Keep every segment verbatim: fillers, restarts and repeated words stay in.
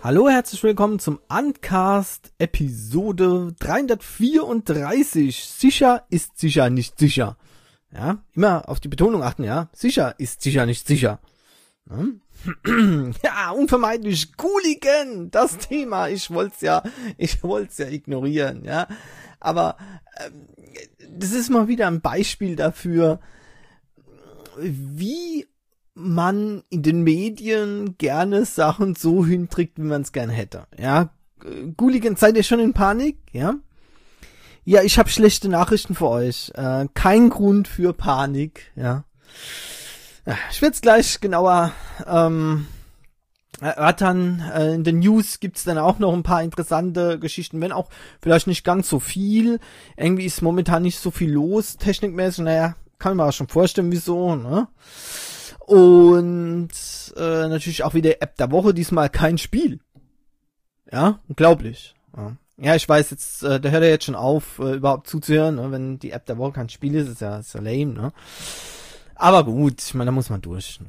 Hallo, herzlich willkommen zum Uncast Episode dreihundertvierunddreißig. Sicher ist sicher nicht sicher. Ja, immer auf die Betonung achten, ja. Sicher ist sicher nicht sicher. Hm? Ja, unvermeidlich Cooligan, das Thema. Ich wollt's ja, ich wollt's ja ignorieren, ja. Aber ähm, das ist mal wieder ein Beispiel dafür, wie man in den Medien gerne Sachen so hinkriegt, wie man es gern hätte. Ja, Cooligan, seid ihr schon in Panik? Ja, ja, ich habe schlechte Nachrichten für euch. Äh, kein Grund für Panik. Ja, ich werde es gleich genauer ähm, erörtern. Äh, in den News gibt's dann auch noch ein paar interessante Geschichten, wenn auch vielleicht nicht ganz so viel. Irgendwie ist momentan nicht so viel los, technikmäßig. Naja, kann man mir auch schon vorstellen, wieso, ne? Und äh, natürlich auch wieder App der Woche, diesmal kein Spiel. Ja, unglaublich. Ja, ja ich weiß, jetzt, äh, da hört er jetzt schon auf, äh, überhaupt zuzuhören, ne? Wenn die App der Woche kein Spiel ist, ist ja, ist ja lame, ne? Aber gut, ich meine, da muss man durch. Ne?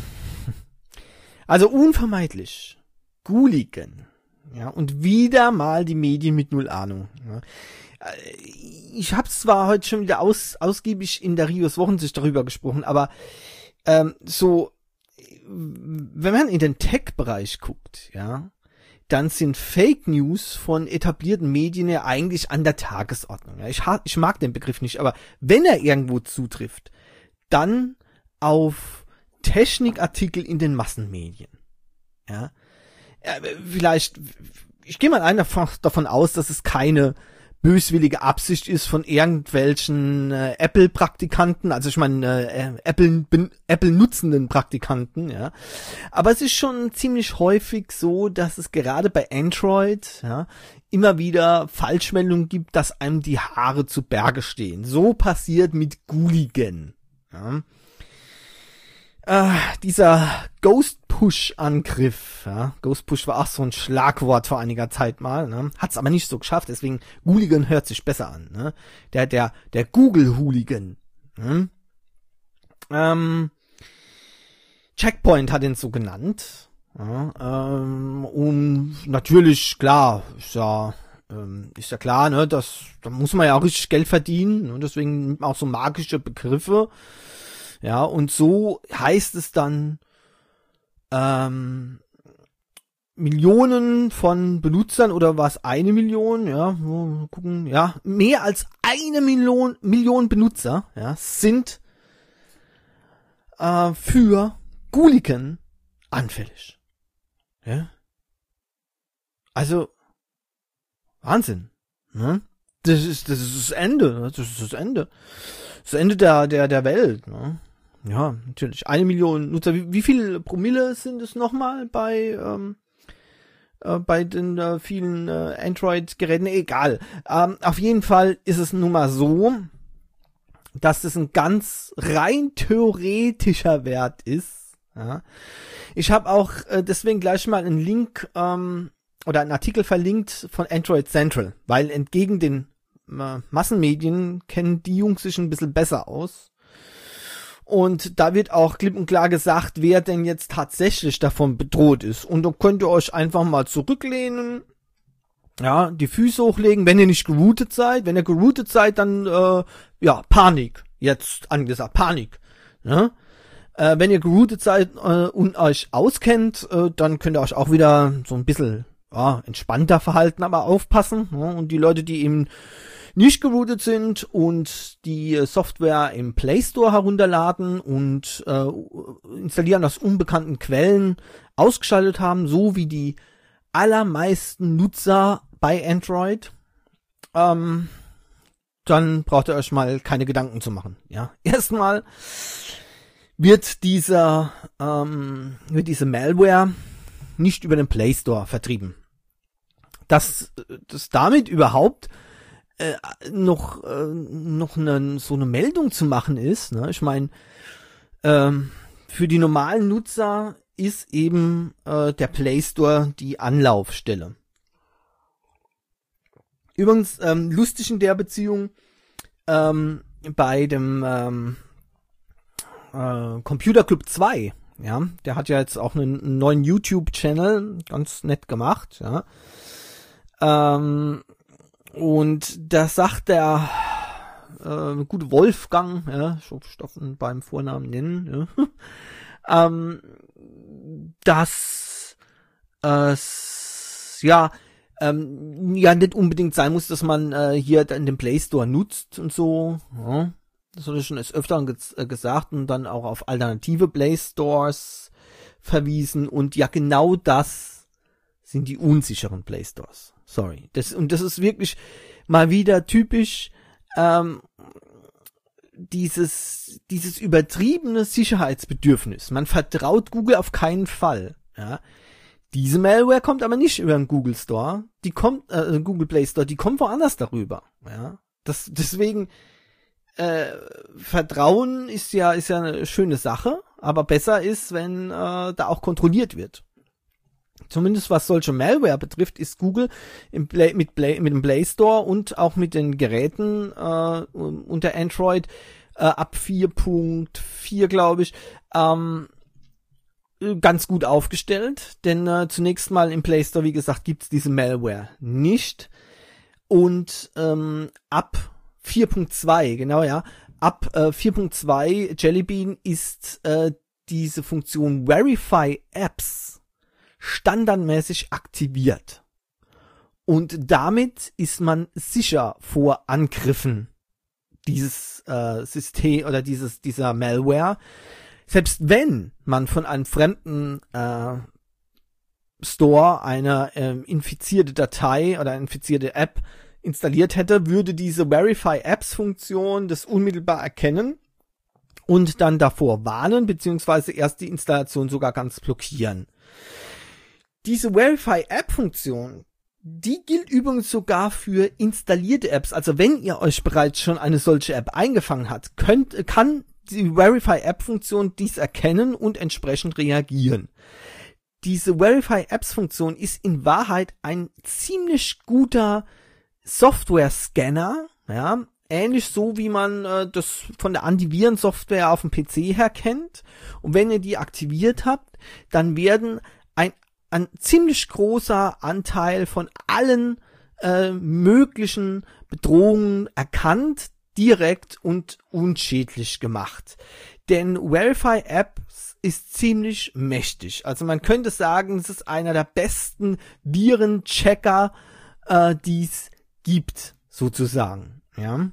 Also unvermeidlich. Cooligan. Ja, und wieder mal die Medien mit null Ahnung. Ja. Ich habe zwar heute schon wieder aus, ausgiebig in der Rios Wochensicht darüber gesprochen, aber Ähm, so, wenn man in den Tech-Bereich guckt, ja, dann sind Fake News von etablierten Medien ja eigentlich an der Tagesordnung. Ja. Ich, ich mag den Begriff nicht, aber wenn er irgendwo zutrifft, dann auf Technikartikel in den Massenmedien. Ja, ja vielleicht, ich gehe mal einfach davon aus, dass es keine böswillige Absicht ist von irgendwelchen äh, Apple-Praktikanten, also ich meine äh, Apple Apple nutzenden Praktikanten, ja. Aber es ist schon ziemlich häufig so, dass es gerade bei Android, ja, immer wieder Falschmeldungen gibt, dass einem die Haare zu Berge stehen. So passiert mit Cooligan, ja. Äh, dieser Ghost-Push-Angriff, ja, Ghost-Push war auch so ein Schlagwort vor einiger Zeit mal, ne, hat's aber nicht so geschafft, deswegen Cooligan hört sich besser an, ne, der, der, der Google-Hooligan, ne? ähm, Checkpoint hat ihn so genannt, ja, ähm, um, natürlich, klar, ist ja, ähm, ist ja klar, ne, das, da muss man ja auch richtig Geld verdienen, und deswegen nimmt man auch so magische Begriffe. Ja, und so heißt es dann, ähm, Millionen von Benutzern, oder war es eine Million, ja, mal gucken, ja, mehr als eine Million, Million Benutzer, ja, sind äh, für Cooligan anfällig. Ja. Also, Wahnsinn, ne? Das ist, das ist das Ende, das ist das Ende. Das Ende der, der, der Welt, ne? Ja, natürlich. Eine Million Nutzer. Wie, wie viel Promille sind es nochmal bei, ähm, äh, bei den äh, vielen äh, Android-Geräten? Egal. Ähm, auf jeden Fall ist es nun mal so, dass das ein ganz rein theoretischer Wert ist. Ja. Ich habe auch äh, deswegen gleich mal einen Link ähm, oder einen Artikel verlinkt von Android Central, weil entgegen den äh, Massenmedien kennen die Jungs sich ein bisschen besser aus. Und da wird auch klipp und klar gesagt, wer denn jetzt tatsächlich davon bedroht ist. Und da könnt ihr euch einfach mal zurücklehnen, ja, die Füße hochlegen, wenn ihr nicht geroutet seid. Wenn ihr geroutet seid, dann, äh, ja, Panik. Jetzt angesagt, Panik. Ne? Äh, wenn ihr geroutet seid äh, und euch auskennt, äh, dann könnt ihr euch auch wieder so ein bisschen, ja, entspannter verhalten, aber aufpassen. Ne? Und die Leute, die eben nicht geroutet sind und die Software im Play Store herunterladen und äh, installieren aus unbekannten Quellen ausgeschaltet haben, so wie die allermeisten Nutzer bei Android, ähm, dann braucht ihr euch mal keine Gedanken zu machen. Ja, erstmal wird dieser ähm, wird diese Malware nicht über den Play Store vertrieben. Dass das damit überhaupt Äh, noch äh, noch ne, so eine Meldung zu machen ist, ne? Ich meine, ähm, für die normalen Nutzer ist eben äh, der Play Store die Anlaufstelle. Übrigens, ähm, lustig in der Beziehung, ähm, bei dem ähm, äh, Computer Club zwei, ja, der hat ja jetzt auch einen, einen neuen YouTube-Channel, ganz nett gemacht, ja. Ähm, und da sagt der äh, gute Wolfgang, ja, ich darf ihn beim Vornamen nennen, ja, ähm, dass es ja ähm, ja nicht unbedingt sein muss, dass man äh, hier in den Play Store nutzt und so, ja. Das wurde schon des Öfteren ge- äh, gesagt und dann auch auf alternative Play Stores verwiesen und ja, genau das sind die unsicheren Play Stores. Sorry. Das, und das ist wirklich mal wieder typisch, ähm, dieses, dieses übertriebene Sicherheitsbedürfnis. Man vertraut Google auf keinen Fall, ja. Diese Malware kommt aber nicht über den Google Store, die kommt, äh, Google Play Store, die kommt woanders darüber, ja. Das, deswegen, Äh, Vertrauen ist ja ist ja eine schöne Sache, aber besser ist, wenn äh, da auch kontrolliert wird. Zumindest was solche Malware betrifft, ist Google im Play, mit, Play, mit dem Play Store und auch mit den Geräten äh, unter Android äh, ab vier Punkt vier, glaube ich, ähm, ganz gut aufgestellt. Denn äh, zunächst mal im Play Store, wie gesagt, gibt's diese Malware nicht. Und ähm, ab vier Punkt zwei, genau, ja. Ab äh, vier Punkt zwei Jelly Bean ist äh, diese Funktion Verify Apps standardmäßig aktiviert. Und damit ist man sicher vor Angriffen dieses äh, System oder dieses dieser Malware. Selbst wenn man von einem fremden äh, Store eine äh, infizierte Datei oder eine infizierte App installiert hätte, würde diese Verify Apps Funktion das unmittelbar erkennen und dann davor warnen, beziehungsweise erst die Installation sogar ganz blockieren. Diese Verify App Funktion, die gilt übrigens sogar für installierte Apps. Also wenn ihr euch bereits schon eine solche App eingefangen habt, könnt, kann die Verify App Funktion dies erkennen und entsprechend reagieren. Diese Verify Apps Funktion ist in Wahrheit ein ziemlich guter Software-Scanner, ja, ähnlich so wie man äh, das von der Antivirensoftware auf dem P C her kennt. Und wenn ihr die aktiviert habt, dann werden ein, ein ziemlich großer Anteil von allen äh, möglichen Bedrohungen erkannt, direkt und unschädlich gemacht. Denn Verify Apps ist ziemlich mächtig. Also man könnte sagen, es ist einer der besten Virenchecker, äh, die es gibt, sozusagen, ja.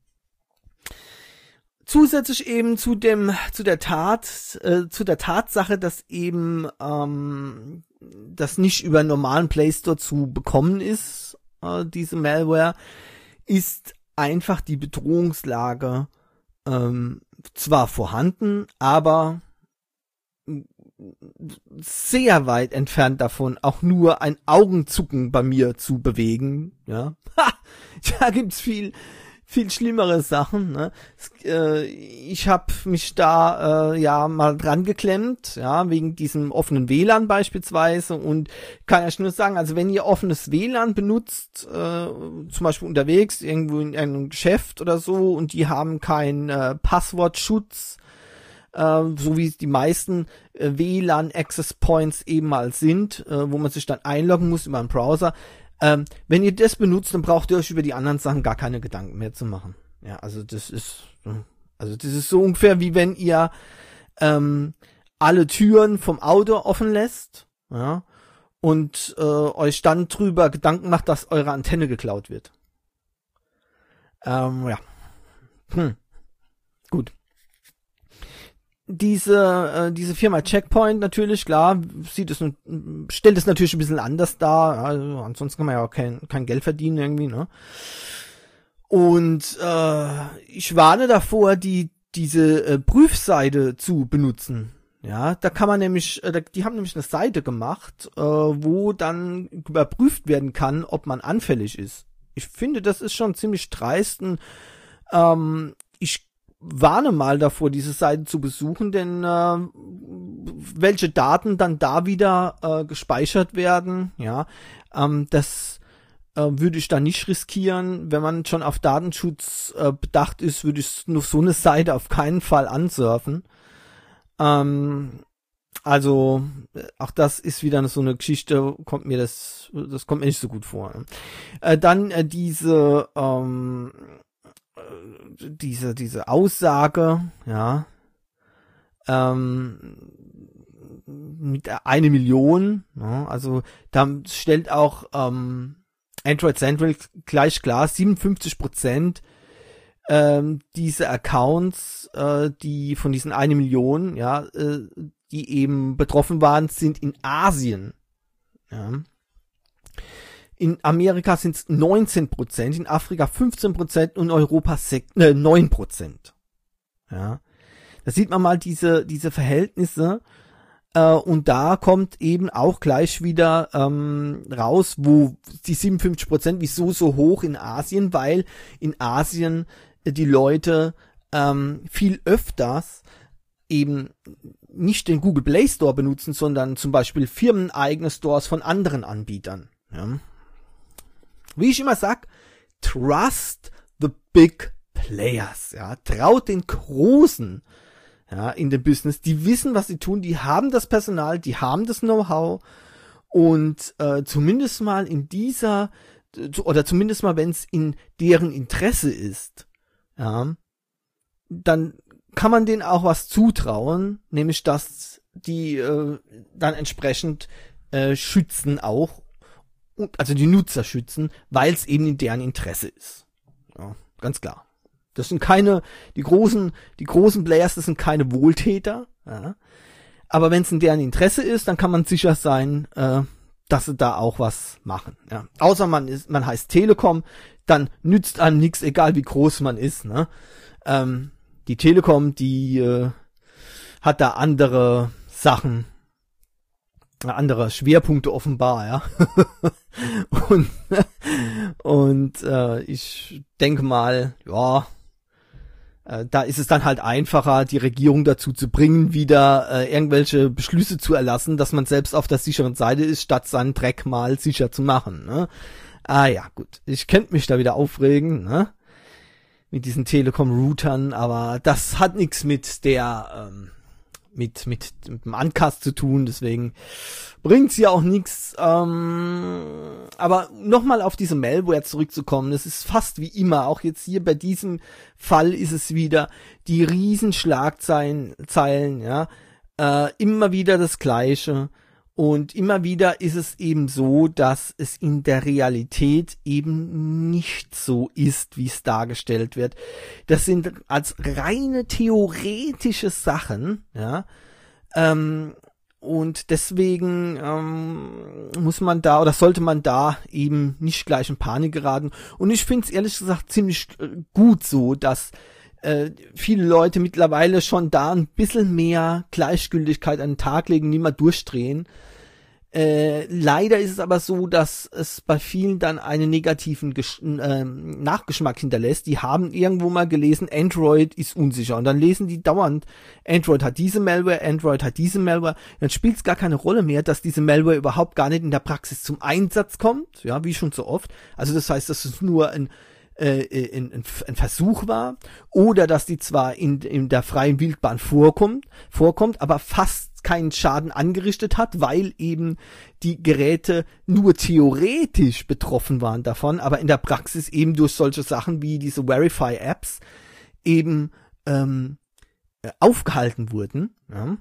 Zusätzlich eben zu dem, zu der Tat, äh, zu der Tatsache, dass eben ähm, das nicht über einen normalen Play Store zu bekommen ist, äh, diese Malware, ist einfach die Bedrohungslage ähm, zwar vorhanden, aber sehr weit entfernt davon, auch nur ein Augenzucken bei mir zu bewegen, ja. Ha! Da gibt's viel, viel schlimmere Sachen, ne. Es, äh, ich habe mich da, äh, ja, mal dran geklemmt, ja, wegen diesem offenen W L A N beispielsweise und kann euch nur sagen, also wenn ihr offenes W L A N benutzt, äh, zum Beispiel unterwegs, irgendwo in einem Geschäft oder so und die haben keinen äh, Passwortschutz, Uh, so wie es die meisten äh, W L A N Access Points eben mal sind, äh, wo man sich dann einloggen muss über einen Browser. Ähm, wenn ihr das benutzt, dann braucht ihr euch über die anderen Sachen gar keine Gedanken mehr zu machen. Ja, also das ist, also das ist so ungefähr wie wenn ihr ähm, alle Türen vom Auto offen lässt, ja, und äh, euch dann drüber Gedanken macht, dass eure Antenne geklaut wird. Ähm, ja. Hm. Gut. Diese äh, diese Firma Checkpoint natürlich, klar, sieht es stellt es natürlich ein bisschen anders dar, also ansonsten kann man ja auch kein kein Geld verdienen irgendwie, ne? Und äh, ich warne davor, die diese äh, Prüfseite zu benutzen. Ja, da kann man nämlich, äh, die haben nämlich eine Seite gemacht, äh, wo dann überprüft werden kann, ob man anfällig ist. Ich finde, das ist schon ziemlich dreist. Ähm, ich warne mal davor, diese Seite zu besuchen, denn äh, welche Daten dann da wieder äh, gespeichert werden, ja, ähm, das äh, würde ich da nicht riskieren. Wenn man schon auf Datenschutz äh, bedacht ist, würde ich nur so eine Seite auf keinen Fall ansurfen. Ähm, Also, auch das ist wieder so eine Geschichte, kommt mir das, das kommt mir nicht so gut vor. Äh, dann äh, diese, ähm, äh, diese, diese Aussage, ja, ähm, mit eine Million, ja, also da stellt auch ähm, Android Central gleich klar, siebenundfünfzig Prozent ähm, diese Accounts, äh, die von diesen eine Million, ja, äh, die eben betroffen waren, sind in Asien. Ja. In Amerika sind es neunzehn Prozent, in Afrika fünfzehn Prozent und in Europa äh, neun Prozent. Ja. Da sieht man mal diese, diese Verhältnisse. Äh, und da kommt eben auch gleich wieder ähm, raus, wo die siebenundfünfzig Prozent, wieso so hoch in Asien, weil in Asien äh, die Leute ähm, viel öfters eben nicht den Google Play Store benutzen, sondern zum Beispiel firmeneigene Stores von anderen Anbietern. Ja. Wie ich immer sag, trust the big players. Ja. Traut den Großen, ja, in dem Business. Die wissen, was sie tun. Die haben das Personal, die haben das Know-how. Und äh, zumindest mal in dieser, oder zumindest mal, wenn es in deren Interesse ist, ja, dann kann man denen auch was zutrauen, nämlich dass die äh, dann entsprechend äh, schützen auch, also die Nutzer schützen, weil es eben in deren Interesse ist. Ja, ganz klar. Das sind keine, die großen, die großen Players, das sind keine Wohltäter, ja. Aber wenn es in deren Interesse ist, dann kann man sicher sein, äh, dass sie da auch was machen. Ja. Außer man ist, man heißt Telekom, dann nützt einem nichts, egal wie groß man ist, ne? Ähm, Die Telekom, die äh, hat da andere Sachen, andere Schwerpunkte offenbar, ja. und und äh, ich denke mal, ja, äh, da ist es dann halt einfacher, die Regierung dazu zu bringen, wieder äh, irgendwelche Beschlüsse zu erlassen, dass man selbst auf der sicheren Seite ist, statt seinen Dreck mal sicher zu machen. Ne? Ah ja, gut, ich könnte mich da wieder aufregen, ne? Mit diesen Telekom-Routern, aber das hat nichts mit der, ähm, mit, mit, mit dem Uncast zu tun, deswegen bringt's ja auch nichts. Ähm, aber nochmal auf diese Malware zurückzukommen, es ist fast wie immer, auch jetzt hier bei diesem Fall ist es wieder die riesen Schlagzeilen, Zeilen, ja, äh, immer wieder das Gleiche. Und immer wieder ist es eben so, dass es in der Realität eben nicht so ist, wie es dargestellt wird. Das sind als reine theoretische Sachen, ja. Ähm, und deswegen ähm, muss man da oder sollte man da eben nicht gleich in Panik geraten. Und ich finde es ehrlich gesagt ziemlich äh, gut so, dass äh, viele Leute mittlerweile schon da ein bisschen mehr Gleichgültigkeit an den Tag legen, nicht mehr durchdrehen. Äh, leider ist es aber so, dass es bei vielen dann einen negativen Gesch- äh, Nachgeschmack hinterlässt. Die haben irgendwo mal gelesen, Android ist unsicher. Und dann lesen die dauernd, Android hat diese Malware, Android hat diese Malware. Dann spielt es gar keine Rolle mehr, dass diese Malware überhaupt gar nicht in der Praxis zum Einsatz kommt. Ja, wie schon so oft. Also das heißt, dass es nur ein Äh, ein, ein, ein Versuch war, oder dass die zwar in, in der freien Wildbahn vorkommt, vorkommt, aber fast keinen Schaden angerichtet hat, weil eben die Geräte nur theoretisch betroffen waren davon, aber in der Praxis eben durch solche Sachen wie diese Verify-Apps eben ähm, aufgehalten wurden. Ja.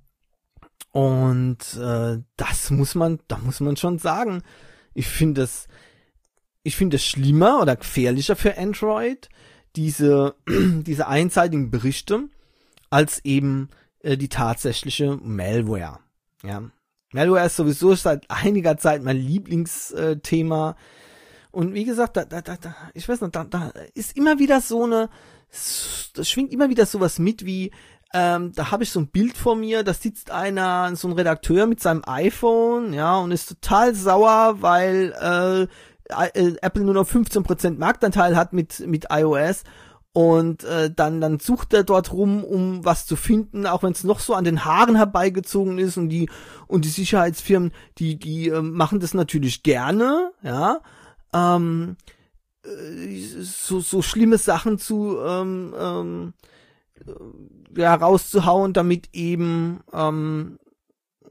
Und äh, das muss man, da muss man schon sagen, ich finde es Ich finde es schlimmer oder gefährlicher für Android, diese, diese einseitigen Berichte, als eben äh, die tatsächliche Malware. Ja. Malware ist sowieso seit einiger Zeit mein Lieblingsthema. Und wie gesagt, da, da, da, da, ich weiß nicht, da, da ist immer wieder so eine, das schwingt immer wieder sowas mit wie, ähm, da habe ich so ein Bild vor mir, da sitzt einer, so ein Redakteur mit seinem iPhone, ja, und ist total sauer, weil äh, Apple nur noch fünfzehn Prozent Marktanteil hat mit mit iOS und äh, dann dann sucht er dort rum, um was zu finden, auch wenn es noch so an den Haaren herbeigezogen ist, und die und die Sicherheitsfirmen, die die äh, machen das natürlich gerne, ja, ähm, äh, so so schlimme Sachen zu ähm, ähm, ja, rauszuhauen, damit eben ähm,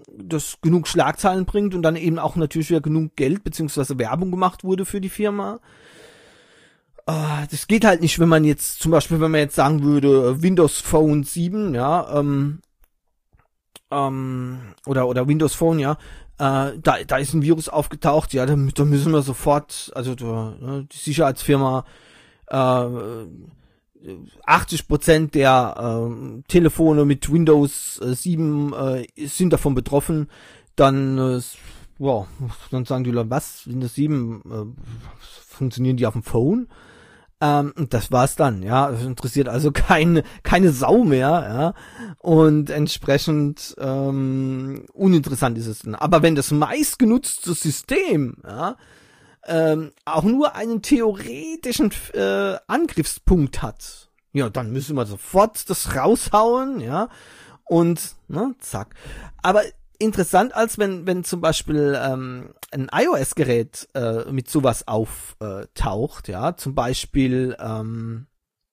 das genug Schlagzeilen bringt und dann eben auch natürlich wieder genug Geld beziehungsweise Werbung gemacht wurde für die Firma. Uh, das geht halt nicht, wenn man jetzt, zum Beispiel, wenn man jetzt sagen würde, Windows Phone sieben, ja, ähm, ähm, oder, oder Windows Phone, ja, äh, da, da ist ein Virus aufgetaucht, ja, da, da müssen wir sofort, also da, ne, die Sicherheitsfirma, äh, achtzig Prozent der äh, Telefone mit Windows äh, sieben äh, sind davon betroffen, dann, äh, wow, dann sagen die Leute, was, Windows sieben, äh, funktionieren die auf dem Phone? Ähm, das war's dann, ja. Das interessiert also keine, keine Sau mehr, ja. Und entsprechend ähm, uninteressant ist es dann. Aber wenn das meistgenutzte System, ja, ähm, auch nur einen theoretischen äh, Angriffspunkt hat, ja, dann müssen wir sofort das raushauen, ja. Und, ne, zack. Aber interessant, als wenn, wenn zum Beispiel ähm, ein iOS-Gerät äh, mit sowas auftaucht, ja, zum Beispiel ähm,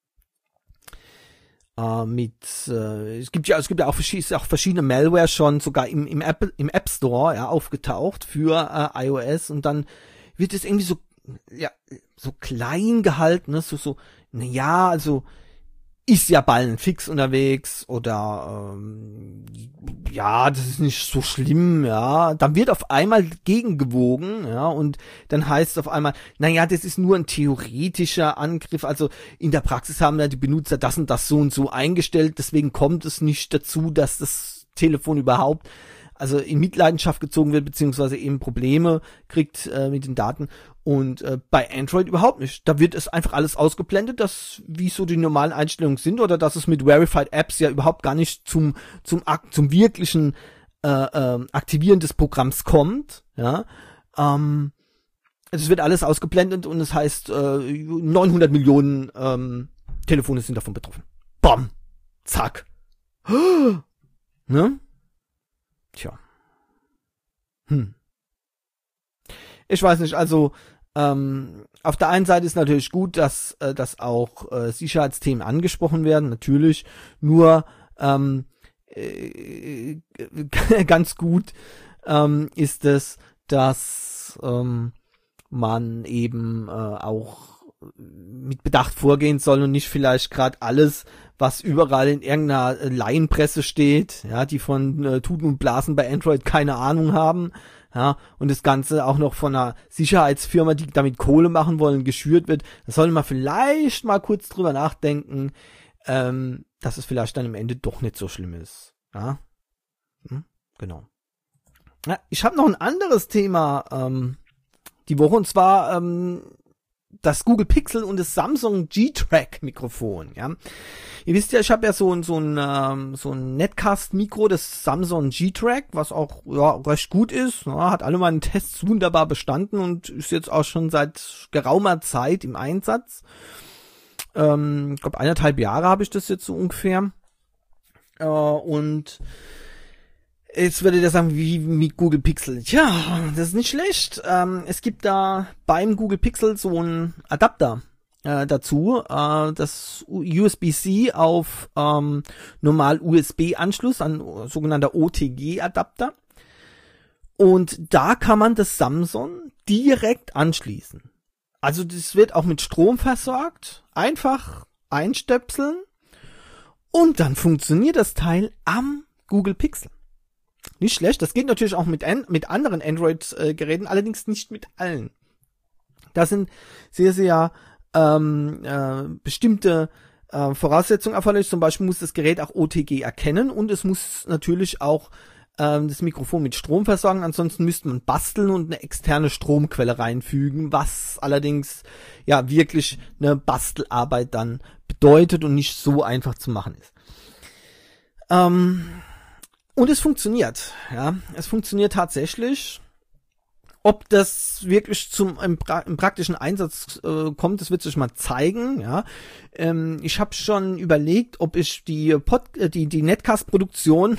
äh, mit, äh, es gibt ja, es gibt ja auch, verschiedene, auch verschiedene Malware schon sogar im im App im App Store, ja, aufgetaucht für äh, iOS und dann wird es irgendwie so, ja, so klein gehalten, ne, so so, na ja, also ist ja bald ein Fix unterwegs oder ähm, ja, das ist nicht so schlimm, ja. Dann wird auf einmal gegengewogen, ja, und dann heißt es auf einmal, naja, das ist nur ein theoretischer Angriff, also in der Praxis haben ja die Benutzer das und das so und so eingestellt, deswegen kommt es nicht dazu, dass das Telefon überhaupt also in Mitleidenschaft gezogen wird, beziehungsweise eben Probleme kriegt äh, mit den Daten. Und äh, bei Android überhaupt nicht. Da wird es einfach alles ausgeblendet, dass wie so die normalen Einstellungen sind oder dass es mit Verified Apps ja überhaupt gar nicht zum zum zum wirklichen äh, äh, Aktivieren des Programms kommt. Ja, ähm, es wird alles ausgeblendet und es heißt äh, neunhundert Millionen ähm, Telefone sind davon betroffen. Bam, zack, ne? Tja, hm. Ich weiß nicht, also ähm, auf der einen Seite ist natürlich gut, dass, äh, dass auch äh, Sicherheitsthemen angesprochen werden, natürlich, nur ähm, äh, ganz gut ähm, ist es, dass ähm, man eben äh, auch mit Bedacht vorgehen soll und nicht vielleicht gerade alles, was überall in irgendeiner Laienpresse steht, ja, die von äh, Tuten und Blasen bei Android keine Ahnung haben, ja, und das Ganze auch noch von einer Sicherheitsfirma, die damit Kohle machen wollen, geschürt wird. Da sollte man vielleicht mal kurz drüber nachdenken, ähm, dass es vielleicht dann im Ende doch nicht so schlimm ist, ja, hm, genau. Ja, ich habe noch ein anderes Thema ähm, die Woche, und zwar ähm, das Google Pixel und das Samsung G-Track Mikrofon, ja. Ihr wisst ja, ich habe ja so ein so ein ähm, so ein Netcast Mikro, das Samsung G-Track, was auch ja recht gut ist, ja, hat alle meine Tests wunderbar bestanden und ist jetzt auch schon seit geraumer Zeit im Einsatz. Ähm, ich glaube eineinhalb Jahre habe ich das jetzt so ungefähr. Äh, und jetzt würdet ihr sagen, wie mit Google Pixel. Tja, das ist nicht schlecht. Ähm, es gibt da beim Google Pixel so einen Adapter äh, dazu. Äh, das U S B-C auf ähm, normal U S B-Anschluss, ein sogenannter O T G-Adapter. Und da kann man das Samsung direkt anschließen. Also das wird auch mit Strom versorgt. Einfach einstöpseln. Und dann funktioniert das Teil am Google Pixel. Nicht schlecht, das geht natürlich auch mit, an, mit anderen Android-Geräten, allerdings nicht mit allen. Da sind sehr, sehr ähm, äh, bestimmte äh, Voraussetzungen erforderlich. Zum Beispiel muss das Gerät auch O T G erkennen und es muss natürlich auch ähm, das Mikrofon mit Strom versorgen. Ansonsten müsste man basteln und eine externe Stromquelle reinfügen, was allerdings ja wirklich eine Bastelarbeit dann bedeutet und nicht so einfach zu machen ist. Ähm... Und es funktioniert, ja, es funktioniert tatsächlich. Ob das wirklich zum im, pra im praktischen Einsatz äh, kommt, das wird sich mal zeigen, ja. Ähm, ich habe schon überlegt, ob ich die Pod äh, die die Netcast-Produktion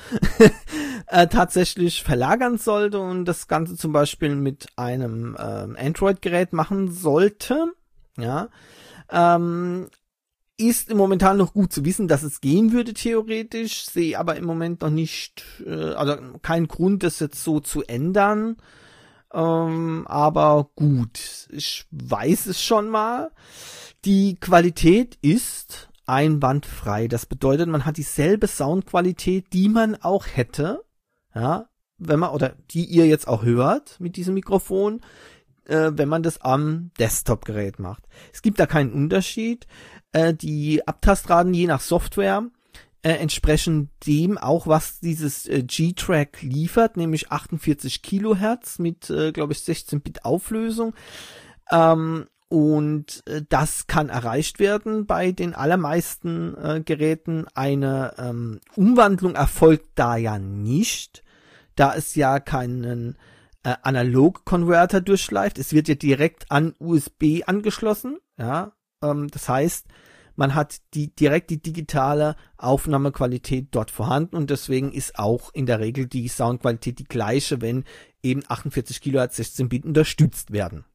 äh, tatsächlich verlagern sollte und das Ganze zum Beispiel mit einem ähm, Android-Gerät machen sollte, ja. Ähm, Ist im Momentan noch gut zu wissen, dass es gehen würde theoretisch, sehe aber im Moment noch nicht, äh, also keinen Grund, das jetzt so zu ändern. Ähm, aber gut, ich weiß es schon mal. Die Qualität ist einwandfrei. Das bedeutet, man hat dieselbe Soundqualität, die man auch hätte, ja, wenn man, oder die ihr jetzt auch hört mit diesem Mikrofon, äh, wenn man das am Desktop-Gerät macht. Es gibt da keinen Unterschied. Äh, die Abtastraten je nach Software äh, entsprechen dem auch, was dieses äh, G-Track liefert, nämlich achtundvierzig Kilohertz mit, äh, glaube ich, sechzehn Bit Auflösung. Ähm, Und äh, das kann erreicht werden bei den allermeisten äh, Geräten. Eine ähm, Umwandlung erfolgt da ja nicht, da es ja keinen äh, Analog-Converter durchschleift. Es wird ja direkt an U S B angeschlossen. Ja, ähm, das heißt, man hat die direkt die digitale Aufnahmequalität dort vorhanden und deswegen ist auch in der Regel die Soundqualität die gleiche, wenn eben achtundvierzig Kilohertz sechzehn Bit unterstützt werden.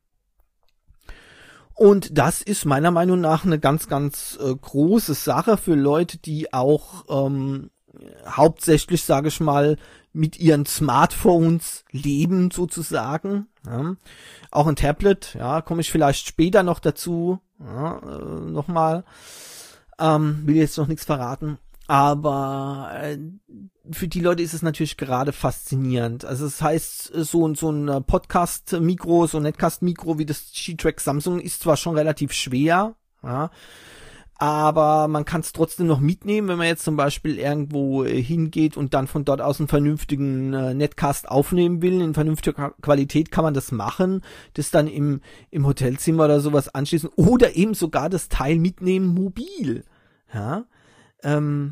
Und das ist meiner Meinung nach eine ganz, ganz äh, große Sache für Leute, die auch ähm, hauptsächlich, sage ich mal, mit ihren Smartphones leben sozusagen. Ja. Auch ein Tablet, ja, komme ich vielleicht später noch dazu, ja, äh, nochmal. Ähm, will jetzt noch nichts verraten. Aber äh, für die Leute ist es natürlich gerade faszinierend. Also das heißt, so, so ein Podcast-Mikro, so ein Netcast-Mikro wie das G-Track Samsung ist zwar schon relativ schwer, ja, aber man kann es trotzdem noch mitnehmen, wenn man jetzt zum Beispiel irgendwo äh, hingeht und dann von dort aus einen vernünftigen äh, Netcast aufnehmen will. In vernünftiger Qualität kann man das machen, das dann im, im Hotelzimmer oder sowas anschließen oder eben sogar das Teil mitnehmen mobil, ja, ähm,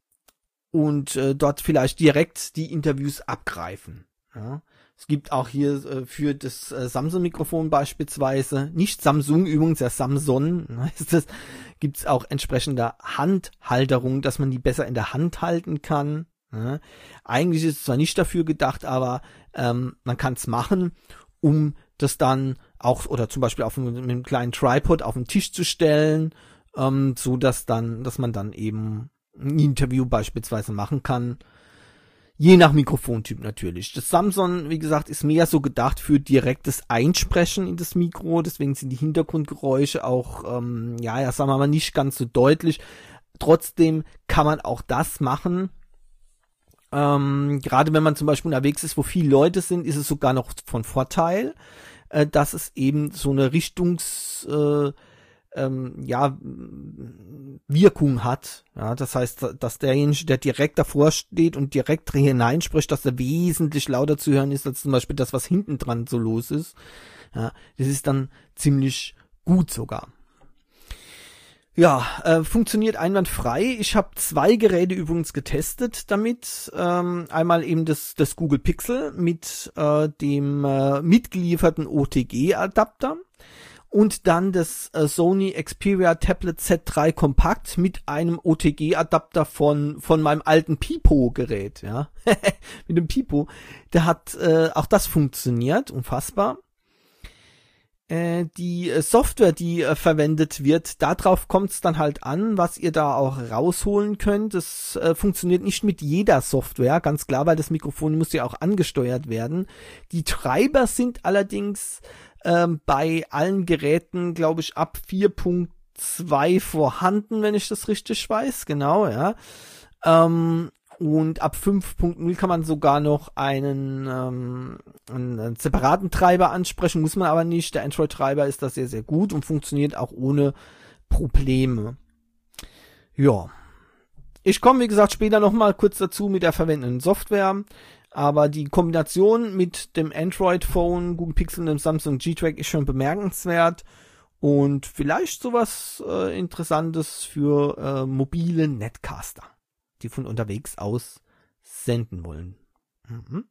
und äh, dort vielleicht direkt die Interviews abgreifen. Ja. Es gibt auch hier äh, für das äh, Samsung-Mikrofon beispielsweise, nicht Samsung übrigens, ja Samsung, heißt das, gibt es auch entsprechende Handhalterungen, dass man die besser in der Hand halten kann. Ja. Eigentlich ist es zwar nicht dafür gedacht, aber ähm, man kann es machen, um das dann auch, oder zum Beispiel auf einem, mit einem kleinen Tripod auf den Tisch zu stellen, ähm, so dass dann, dass man dann eben ein Interview beispielsweise machen kann. Je nach Mikrofontyp natürlich. Das Samsung, wie gesagt, ist mehr so gedacht für direktes Einsprechen in das Mikro. Deswegen sind die Hintergrundgeräusche auch, ähm, ja, ja, sagen wir mal, nicht ganz so deutlich. Trotzdem kann man auch das machen. Ähm, gerade wenn man zum Beispiel unterwegs ist, wo viele Leute sind, ist es sogar noch von Vorteil, äh, dass es eben so eine Richtungs... Äh, Ähm, ja, Wirkung hat. Ja, das heißt, dass derjenige, der direkt davor steht und direkt hineinspricht, dass er wesentlich lauter zu hören ist, als zum Beispiel das, was hinten dran so los ist. Ja, das ist dann ziemlich gut sogar. Ja, äh, funktioniert einwandfrei. Ich habe zwei Geräte übrigens getestet damit. Ähm, einmal eben das, das Google Pixel mit äh, dem äh, mitgelieferten O T G-Adapter. Und dann das äh, Sony Xperia Tablet Z drei Kompakt mit einem O T G-Adapter von von meinem alten Pipo-Gerät, ja, mit dem Pipo. Der hat äh, auch das funktioniert, unfassbar. Äh, die äh, Software, die äh, verwendet wird, darauf kommt es dann halt an, was ihr da auch rausholen könnt. Das äh, funktioniert nicht mit jeder Software, ganz klar, weil das Mikrofon muss ja auch angesteuert werden. Die Treiber sind allerdings Ähm, bei allen Geräten, glaube ich, ab vier Punkt zwei vorhanden, wenn ich das richtig weiß, genau, ja. Ähm, und ab fünf Punkt null kann man sogar noch einen, ähm, einen, einen separaten Treiber ansprechen, muss man aber nicht. Der Android-Treiber ist da sehr, sehr gut und funktioniert auch ohne Probleme. Ja. Ich komme, wie gesagt, später nochmal kurz dazu mit der verwendeten Software. Aber die Kombination mit dem Android-Phone, Google Pixel und dem Samsung G-Track ist schon bemerkenswert und vielleicht sowas äh, Interessantes für äh, mobile Netcaster, die von unterwegs aus senden wollen. Mhm.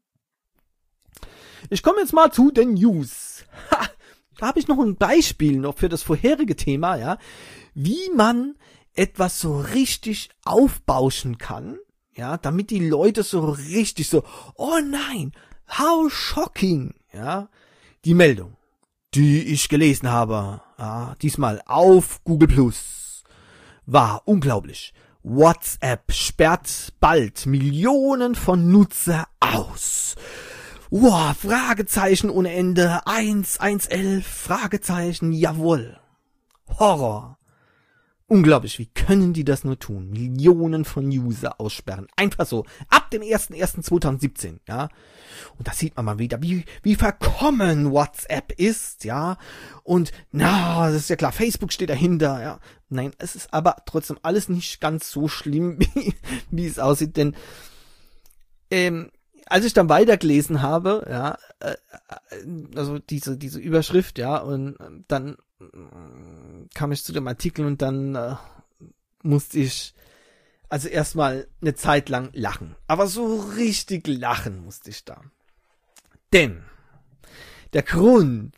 Ich komme jetzt mal zu den News. Ha, da habe ich noch ein Beispiel noch für das vorherige Thema, ja, wie man etwas so richtig aufbauschen kann. Ja, damit die Leute so richtig so, oh nein, how shocking, ja, die Meldung, die ich gelesen habe, ja, diesmal auf Google Plus. war unglaublich. WhatsApp sperrt bald Millionen von Nutzer aus. Wow, Fragezeichen ohne Ende, eins, eins, elf, Fragezeichen, jawohl. Horror. Unglaublich, wie können die das nur tun? Millionen von User aussperren. Einfach so, ab dem ersten ersten zweitausendsiebzehn, ja. Und da sieht man mal wieder, wie, wie verkommen WhatsApp ist, ja. Und, na, das ist ja klar, Facebook steht dahinter, ja. Nein, es ist aber trotzdem alles nicht ganz so schlimm, wie, wie es aussieht, denn, ähm, als ich dann weitergelesen habe, ja, äh, also diese, diese Überschrift, ja, und dann kam ich zu dem Artikel und dann äh, musste ich also erstmal eine Zeit lang lachen. Aber so richtig lachen musste ich da. Denn der Grund,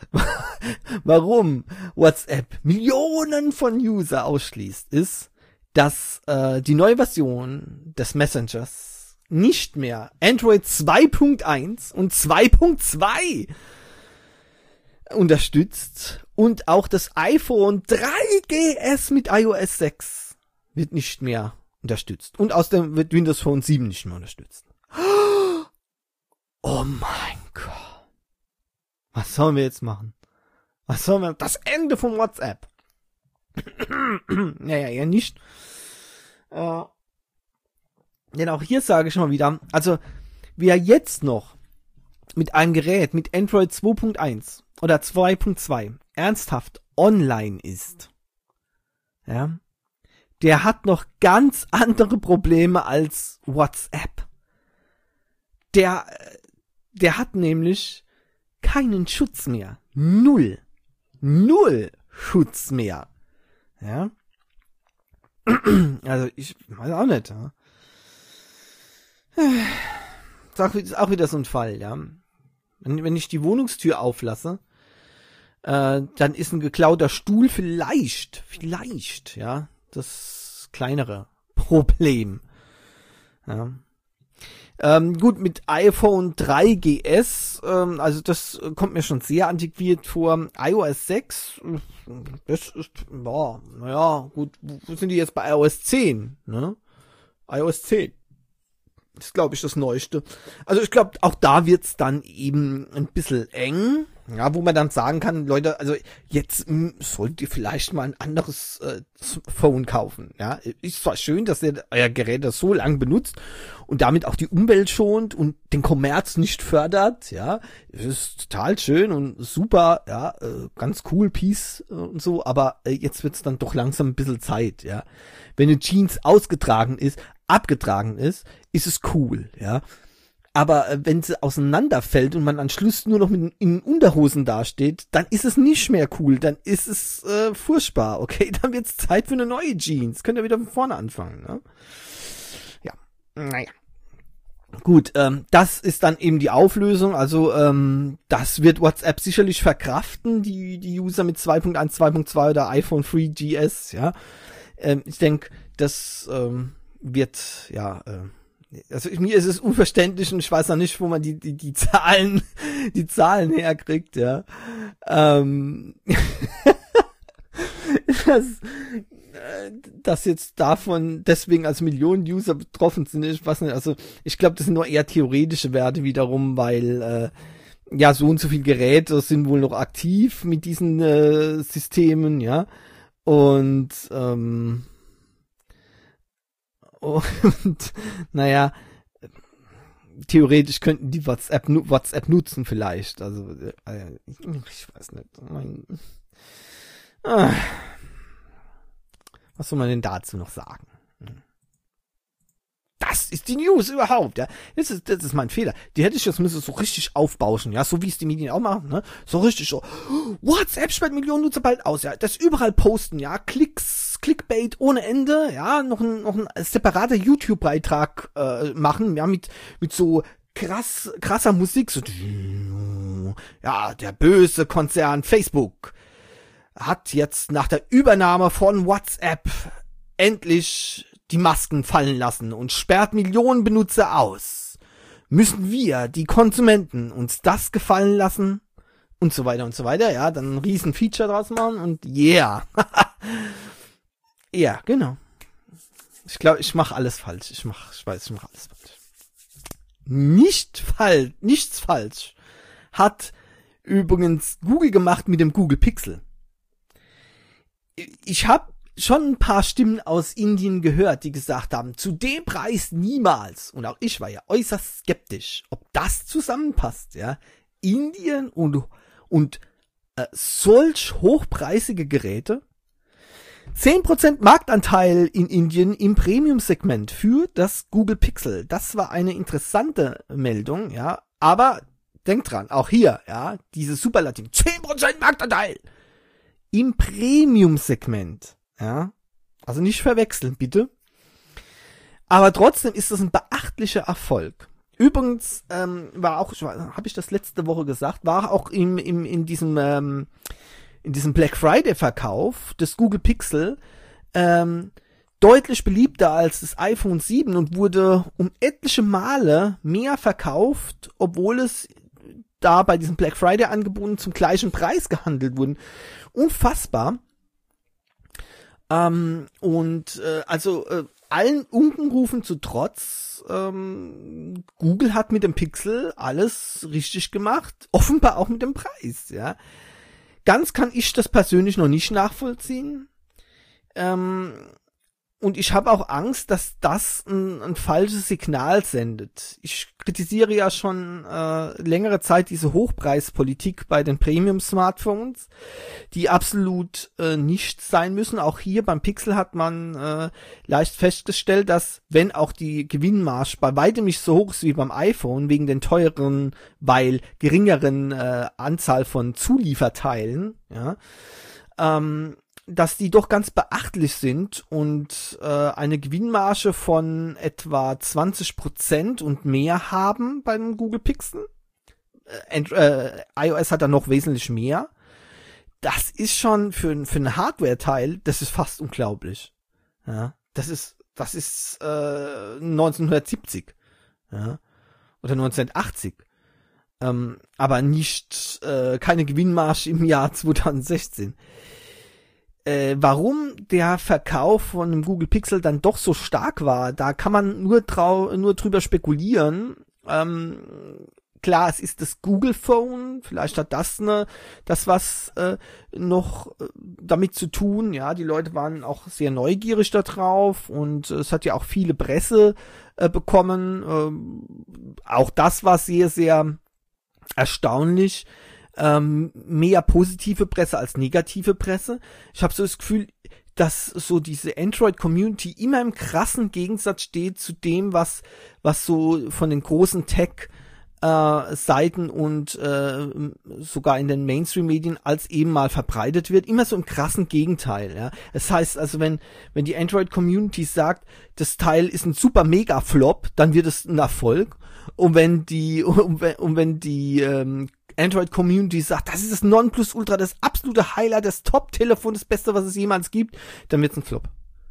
warum WhatsApp Millionen von User ausschließt, ist, dass äh, die neue Version des Messengers nicht mehr Android zwei Punkt eins und zwei Punkt zwei unterstützt und auch das iPhone drei G S mit iOS sechs wird nicht mehr unterstützt und außerdem wird Windows Phone sieben nicht mehr unterstützt. Oh mein Gott. Was sollen wir jetzt machen? Was sollen wir? Das Ende von WhatsApp. Naja, eher nicht. Äh, denn auch hier sage ich mal wieder, also wer jetzt noch mit einem Gerät mit Android zwei Punkt eins oder zwei Punkt zwei ernsthaft online ist, ja, der hat noch ganz andere Probleme als WhatsApp. Der, der hat nämlich keinen Schutz mehr. Null. Null Schutz mehr. Ja. Also, ich weiß auch nicht, ja. Ist auch, ist auch wieder so ein Fall, ja. Wenn, wenn ich die Wohnungstür auflasse, äh, dann ist ein geklauter Stuhl vielleicht, vielleicht, ja, das kleinere Problem. Ja. Ähm, gut, mit iPhone drei G S, ähm, also das kommt mir schon sehr antiquiert vor. iOS sechs, das ist, boah, naja, gut, wo sind die jetzt bei iOS zehn, ne? iOS zehn. Das ist, glaube ich, das Neueste. Also ich glaube, auch da wird's dann eben ein bisschen eng, ja, wo man dann sagen kann, Leute, also jetzt mh, sollt ihr vielleicht mal ein anderes äh, Phone kaufen. Ja, ist zwar schön, dass ihr euer Gerät das so lang benutzt und damit auch die Umwelt schont und den Kommerz nicht fördert. Ja, es ist total schön und super, ja, äh, ganz cool, Peace äh, und so. Aber äh, jetzt wird's dann doch langsam ein bisschen Zeit. Ja, wenn eine Jeans ausgetragen ist, abgetragen ist, ist es cool, ja. Aber äh, wenn sie auseinanderfällt und man am Schluss nur noch mit in Unterhosen dasteht, dann ist es nicht mehr cool, dann ist es äh, furchtbar, okay? Dann wird's Zeit für eine neue Jeans. Könnt ihr wieder von vorne anfangen, ne? Ja, naja. Gut, ähm, das ist dann eben die Auflösung, also ähm, das wird WhatsApp sicherlich verkraften, die die User mit zwei Punkt eins, zwei Punkt zwei oder iPhone drei G S, ja. Ähm, ich denke, das ähm, wird, ja, äh, also mir ist es unverständlich und ich weiß noch nicht, wo man die die die Zahlen die Zahlen herkriegt, ja. Ähm, das, dass jetzt davon deswegen als Millionen User betroffen sind, ich weiß nicht, also ich glaube, das sind nur eher theoretische Werte wiederum, weil äh, ja so und so viele Geräte sind wohl noch aktiv mit diesen äh, Systemen, ja. Und ähm, Und, naja, theoretisch könnten die WhatsApp, WhatsApp nutzen vielleicht. Also, äh, ich weiß nicht. Mein, äh, was soll man denn dazu noch sagen? Das ist die News überhaupt, ja. Das ist, das ist mein Fehler. Die hätte ich jetzt müssen so richtig aufbauschen, ja, so wie es die Medien auch machen, ne. So richtig so, WhatsApp sperrt Millionen Nutzer bald aus, ja. Das überall posten, ja. Klicks, Clickbait ohne Ende, ja. Noch ein, noch ein separater YouTube-Beitrag äh, machen, ja, mit, mit so krass, krasser Musik, so, ja, der böse Konzern Facebook hat jetzt nach der Übernahme von WhatsApp endlich die Masken fallen lassen und sperrt Millionen Benutzer aus. Müssen wir, die Konsumenten, uns das gefallen lassen? Und so weiter und so weiter. Ja, dann ein riesen Feature draus machen und yeah. Ja, genau. Ich glaube, ich mache alles falsch. Ich mach, ich weiß, ich mache alles falsch. Nicht falsch, nichts falsch hat übrigens Google gemacht mit dem Google Pixel. Ich habe schon ein paar Stimmen aus Indien gehört, die gesagt haben, zu dem Preis niemals. Und auch ich war ja äußerst skeptisch, ob das zusammenpasst, ja. Indien und, und äh, solch hochpreisige Geräte. zehn Prozent Marktanteil in Indien im Premium-Segment für das Google Pixel. Das war eine interessante Meldung, ja. Aber denkt dran, auch hier, ja, diese Superlativ, zehn Prozent Marktanteil im Premium-Segment, ja. Also nicht verwechseln, bitte. Aber trotzdem ist das ein beachtlicher Erfolg. Übrigens ähm, war auch, habe ich das letzte Woche gesagt, war auch im, im in diesem ähm, in diesem Black Friday Verkauf des Google Pixel ähm, deutlich beliebter als das iPhone sieben und wurde um etliche Male mehr verkauft, obwohl es da bei diesen Black Friday Angeboten zum gleichen Preis gehandelt wurden. Unfassbar. Ähm, und äh, also äh, allen Unkenrufen zu trotz, ähm, Google hat mit dem Pixel alles richtig gemacht, offenbar auch mit dem Preis, ja. Ganz kann ich das persönlich noch nicht nachvollziehen. Ähm, und ich habe auch Angst, dass das ein, ein falsches Signal sendet. Ich kritisiere ja schon äh, längere Zeit diese Hochpreispolitik bei den Premium-Smartphones, die absolut äh, nicht sein müssen. Auch hier beim Pixel hat man äh, leicht festgestellt, dass wenn auch die Gewinnmarge bei weitem nicht so hoch ist wie beim iPhone, wegen den teuren, weil geringeren äh, Anzahl von Zulieferteilen, ja, ähm, dass die doch ganz beachtlich sind und äh, eine Gewinnmarge von etwa zwanzig Prozent und mehr haben beim Google Pixel. Äh, äh, iOS hat da noch wesentlich mehr. Das ist schon für, für ein Hardware-Teil, das ist fast unglaublich. Ja, das ist, das ist äh, neunzehnhundertsiebzig, ja, oder neunzehnhundertachtzig. Ähm, aber nicht, äh, keine Gewinnmarge im Jahr zweitausendsechzehn. Äh, warum der Verkauf von dem Google Pixel dann doch so stark war, da kann man nur trau nur drüber spekulieren. Ähm, klar, es ist das Google Phone, vielleicht hat das ne, das was äh, noch äh, damit zu tun. Ja, die Leute waren auch sehr neugierig da drauf und äh, es hat ja auch viele Presse äh, bekommen. Ähm, auch das war sehr, sehr erstaunlich. Ähm, mehr positive Presse als negative Presse. Ich habe so das Gefühl, dass so diese Android-Community immer im krassen Gegensatz steht zu dem, was was so von den großen Tech-Seiten äh, und äh, sogar in den Mainstream-Medien als eben mal verbreitet wird. Immer so im krassen Gegenteil. Ja. Das heißt also, wenn wenn die Android-Community sagt, das Teil ist ein super Mega-Flop, dann wird es ein Erfolg. Und wenn die und wenn, und wenn die ähm, Android-Community sagt, das ist das Nonplusultra, das absolute Highlight, das Top-Telefon, das Beste, was es jemals gibt, dann wird's ein Flop.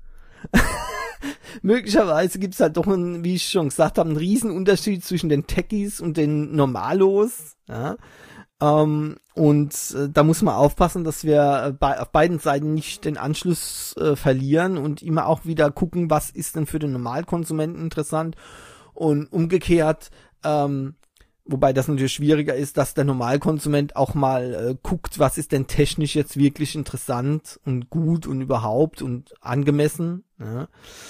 Möglicherweise gibt's halt doch, einen, wie ich schon gesagt habe, einen riesen Unterschied zwischen den Techies und den Normalos. Ja? Ähm, und äh, da muss man aufpassen, dass wir bei, auf beiden Seiten nicht den Anschluss äh, verlieren und immer auch wieder gucken, was ist denn für den Normalkonsumenten interessant und umgekehrt, ähm, wobei das natürlich schwieriger ist, dass der Normalkonsument auch mal äh, guckt, was ist denn technisch jetzt wirklich interessant und gut und überhaupt und angemessen. Ja.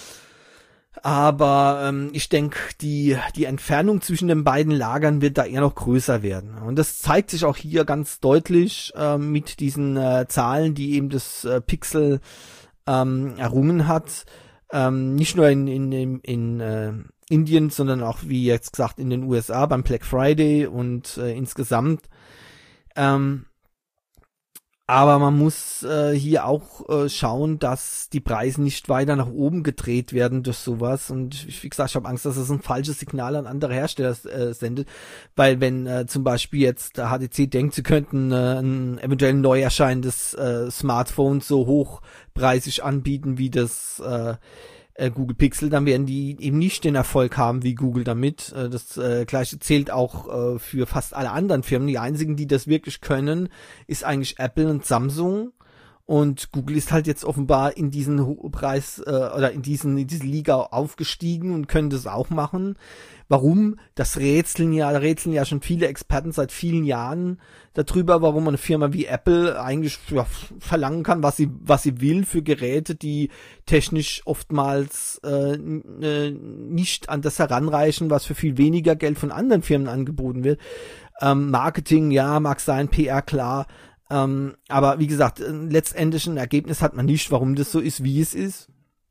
Aber ähm, ich denke, die die Entfernung zwischen den beiden Lagern wird da eher noch größer werden. Und das zeigt sich auch hier ganz deutlich äh, mit diesen äh, Zahlen, die eben das äh, Pixel ähm, errungen hat. Ähm, nicht nur in in in, in äh, Indien, sondern auch, wie jetzt gesagt, in den U S A beim Black Friday und äh, insgesamt. Ähm, aber man muss äh, hier auch äh, schauen, dass die Preise nicht weiter nach oben gedreht werden durch sowas. Und wie gesagt, ich habe Angst, dass es ein falsches Signal an andere Hersteller äh, sendet. Weil wenn äh, zum Beispiel jetzt der H T C denkt, sie könnten äh, ein eventuell neu erscheinendes äh, Smartphone so hochpreisig anbieten wie das äh, Google Pixel, dann werden die eben nicht den Erfolg haben wie Google damit. Das äh, gleiche zählt auch äh, für fast alle anderen Firmen. Die einzigen, die das wirklich können, ist eigentlich Apple und Samsung. Und Google ist halt jetzt offenbar in diesen Preis äh, oder in diesen in diese Liga aufgestiegen und können das auch machen. Warum? Das rätseln ja, rätseln ja schon viele Experten seit vielen Jahren darüber, warum eine Firma wie Apple eigentlich ja, verlangen kann, was sie was sie will für Geräte, die technisch oftmals äh, äh, nicht an das heranreichen, was für viel weniger Geld von anderen Firmen angeboten wird. Ähm, Marketing, ja, mag sein, P R, klar. Ähm, aber wie gesagt, letztendlich ein Ergebnis hat man nicht, warum das so ist, wie es ist.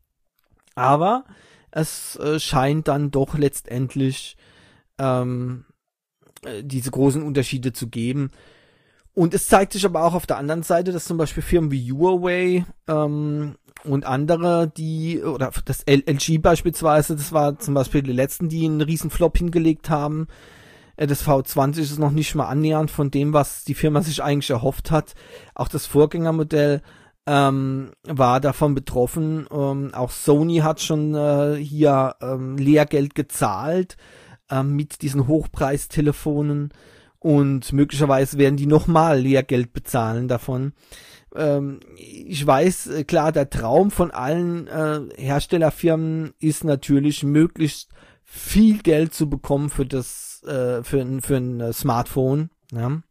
Aber es äh, scheint dann doch letztendlich ähm, diese großen Unterschiede zu geben. Und es zeigt sich aber auch auf der anderen Seite, dass zum Beispiel Firmen wie Huawei ähm, und andere, die, oder das L G beispielsweise, das war zum Beispiel die letzten, die einen riesen Flop hingelegt haben. Das V zwanzig ist noch nicht mal annähernd von dem, was die Firma sich eigentlich erhofft hat. Auch das Vorgängermodell ähm, war davon betroffen. Ähm, auch Sony hat schon äh, hier ähm, Lehrgeld gezahlt ähm, mit diesen Hochpreistelefonen und möglicherweise werden die nochmal Lehrgeld bezahlen davon. Ähm, ich weiß, äh, klar, der Traum von allen äh, Herstellerfirmen ist natürlich, möglichst viel Geld zu bekommen für das für ein, für ein Smartphone, ja.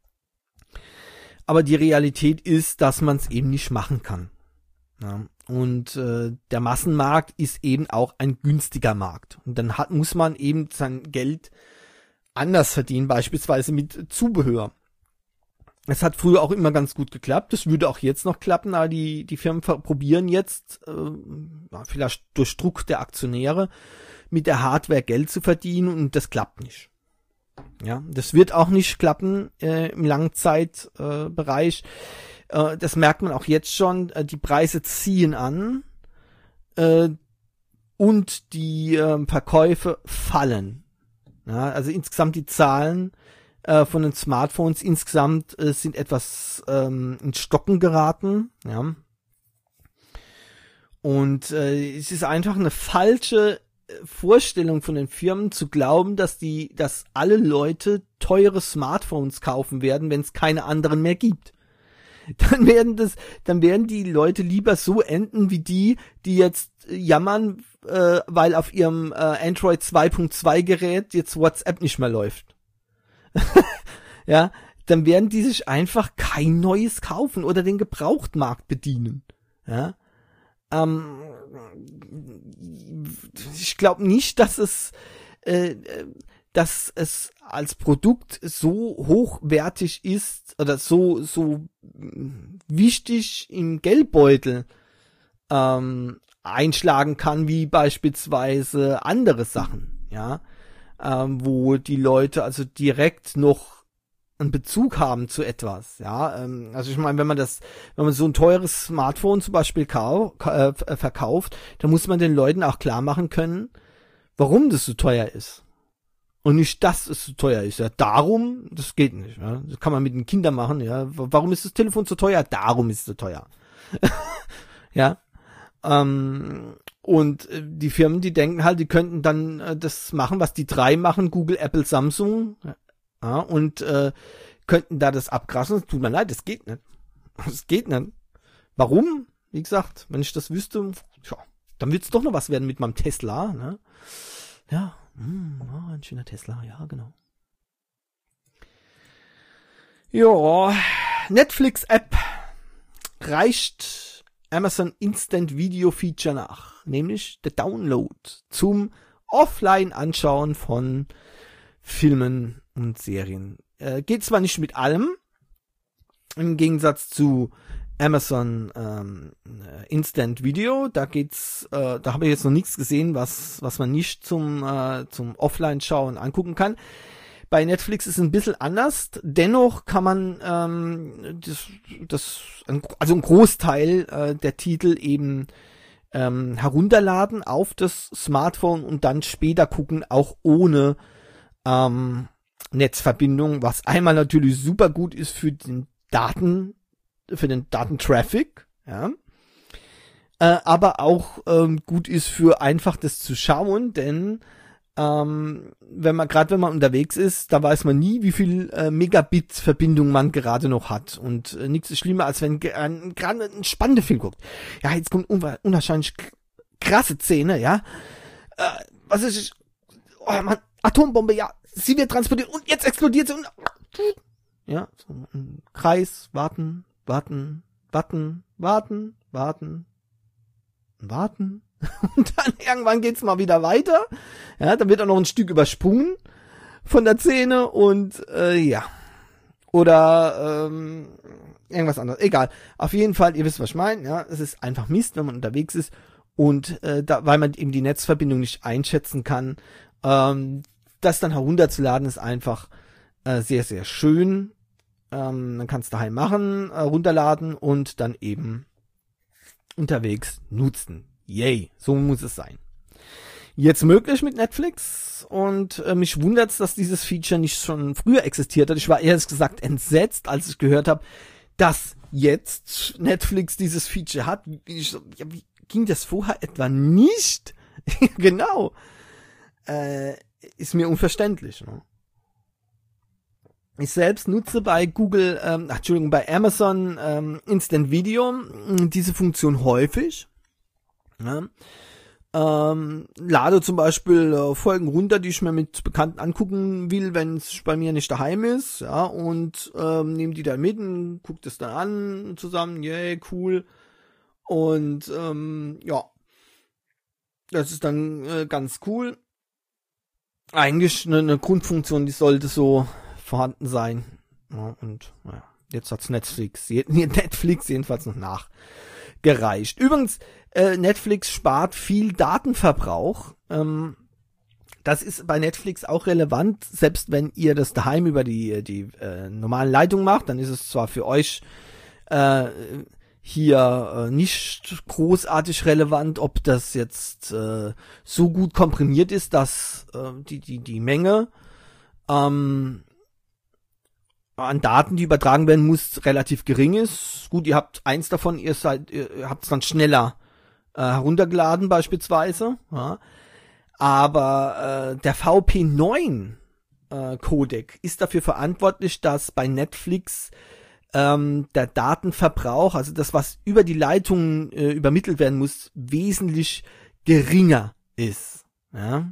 Aber die Realität ist, dass man es eben nicht machen kann. Ja. Und äh, der Massenmarkt ist eben auch ein günstiger Markt. Und dann hat, muss man eben sein Geld anders verdienen, beispielsweise mit Zubehör. Es hat früher auch immer ganz gut geklappt, das würde auch jetzt noch klappen, aber die, die Firmen probieren jetzt, äh, vielleicht durch Druck der Aktionäre, mit der Hardware Geld zu verdienen und das klappt nicht. Ja, das wird auch nicht klappen äh, im Langzeitbereich. Äh, äh, das merkt man auch jetzt schon. Äh, die Preise ziehen an äh, und die äh, Verkäufe fallen. Ja, also insgesamt die Zahlen äh, von den Smartphones insgesamt äh, sind etwas ähm, ins Stocken geraten. Ja, und äh, es ist einfach eine falsche Vorstellung von den Firmen zu glauben, dass die, dass alle Leute teure Smartphones kaufen werden, wenn es keine anderen mehr gibt. Dann werden das, dann werden die Leute lieber so enden wie die, die jetzt jammern, äh, weil auf ihrem äh, Android zwei Punkt zwei Gerät jetzt WhatsApp nicht mehr läuft. Ja, dann werden die sich einfach kein neues kaufen oder den Gebrauchtmarkt bedienen. Ja. Ähm, ich glaube nicht, dass es, äh, dass es als Produkt so hochwertig ist oder so so wichtig im Geldbeutel ähm, einschlagen kann wie beispielsweise andere Sachen, ja, ähm, wo die Leute also direkt noch einen Bezug haben zu etwas, ja, ähm, also ich meine, wenn man das, wenn man so ein teures Smartphone zum Beispiel kau- äh, verkauft, dann muss man den Leuten auch klar machen können, warum das so teuer ist und nicht, dass es so teuer ist, ja, darum, das geht nicht, ja, das kann man mit den Kindern machen, ja, warum ist das Telefon so teuer, darum ist es so teuer, ja, ähm, und äh, die Firmen, die denken halt, die könnten dann äh, das machen, was die drei machen, Google, Apple, Samsung, ja, und äh, könnten da das abgrasen. Tut mir leid, das geht nicht. Das geht nicht. Warum? Wie gesagt, wenn ich das wüsste, tja, dann wird's doch noch was werden mit meinem Tesla. Ne? Ja, mh, oh, ein schöner Tesla, ja, genau. Ja, Netflix-App reicht Amazon Instant Video Feature nach, nämlich der Download zum Offline-Anschauen von Filmen und Serien. Äh, geht zwar nicht mit allem, im Gegensatz zu Amazon ähm, Instant Video, da geht's, äh, da habe ich jetzt noch nichts gesehen, was was man nicht zum äh, zum Offline-Schauen angucken kann. Bei Netflix ist es ein bisschen anders, dennoch kann man ähm, das, das also ein Großteil äh, der Titel eben ähm, herunterladen auf das Smartphone und dann später gucken, auch ohne ähm, Netzverbindung, was einmal natürlich super gut ist für den Daten, für den Datentraffic, ja, äh, aber auch ähm, gut ist für einfach das zu schauen, denn Ähm, wenn man gerade wenn man unterwegs ist, da weiß man nie, wie viel äh, Megabit Verbindung man gerade noch hat. Und äh, nichts ist schlimmer, als wenn äh, gerade ein spannender Film guckt. Ja, jetzt kommt unwa- unwahrscheinlich krasse Szene, ja. Äh, was ist? Oh Mann, Atombombe, ja. Sie wird transportiert und jetzt explodiert sie und ja, so ein Kreis, warten, warten, warten, warten, warten, warten. Und dann irgendwann geht's mal wieder weiter. Ja, dann wird auch noch ein Stück übersprungen von der Szene und äh, ja. Oder ähm, irgendwas anderes. Egal. Auf jeden Fall, ihr wisst, was ich meine. Ja, es ist einfach Mist, wenn man unterwegs ist und äh, da, weil man eben die Netzverbindung nicht einschätzen kann. Ähm, das dann herunterzuladen ist einfach äh, sehr, sehr schön. Ähm, dann kannst du daheim machen, äh, runterladen und dann eben unterwegs nutzen. Yay, so muss es sein. Jetzt möglich mit Netflix und äh, mich wundert's, dass dieses Feature nicht schon früher existiert hat. Ich war ehrlich gesagt entsetzt, als ich gehört habe, dass jetzt Netflix dieses Feature hat. Ich, ja, wie ging das vorher etwa nicht? Genau. Äh, ist mir unverständlich. Ne? Ich selbst nutze bei Google, ähm, ach, Entschuldigung, bei Amazon ähm, Instant Video mh, diese Funktion häufig. Ja. Ähm, lade zum Beispiel äh, Folgen runter, die ich mir mit Bekannten angucken will, wenn es bei mir nicht daheim ist, ja, und ähm, nehme die dann mit und gucke das dann an zusammen, yay, cool. Und ähm, ja, das ist dann äh, ganz cool. Eigentlich eine, eine Grundfunktion, die sollte so vorhanden sein. Ja, und ja, jetzt hat's Netflix, Netflix jedenfalls noch nachgereicht. Übrigens, äh, Netflix spart viel Datenverbrauch. Ähm, das ist bei Netflix auch relevant, selbst wenn ihr das daheim über die die äh, normalen Leitungen macht, dann ist es zwar für euch äh, hier äh, nicht großartig relevant, ob das jetzt äh, so gut komprimiert ist, dass äh, die die die Menge ähm, an Daten, die übertragen werden muss, relativ gering ist. Gut, ihr habt eins davon, ihr seid, ihr habt es dann schneller äh, heruntergeladen beispielsweise, ja. Aber äh, der V P neun äh, Codec ist dafür verantwortlich, dass bei Netflix ähm, der Datenverbrauch, also das, was über die Leitung äh, übermittelt werden muss, wesentlich geringer ist. Ja.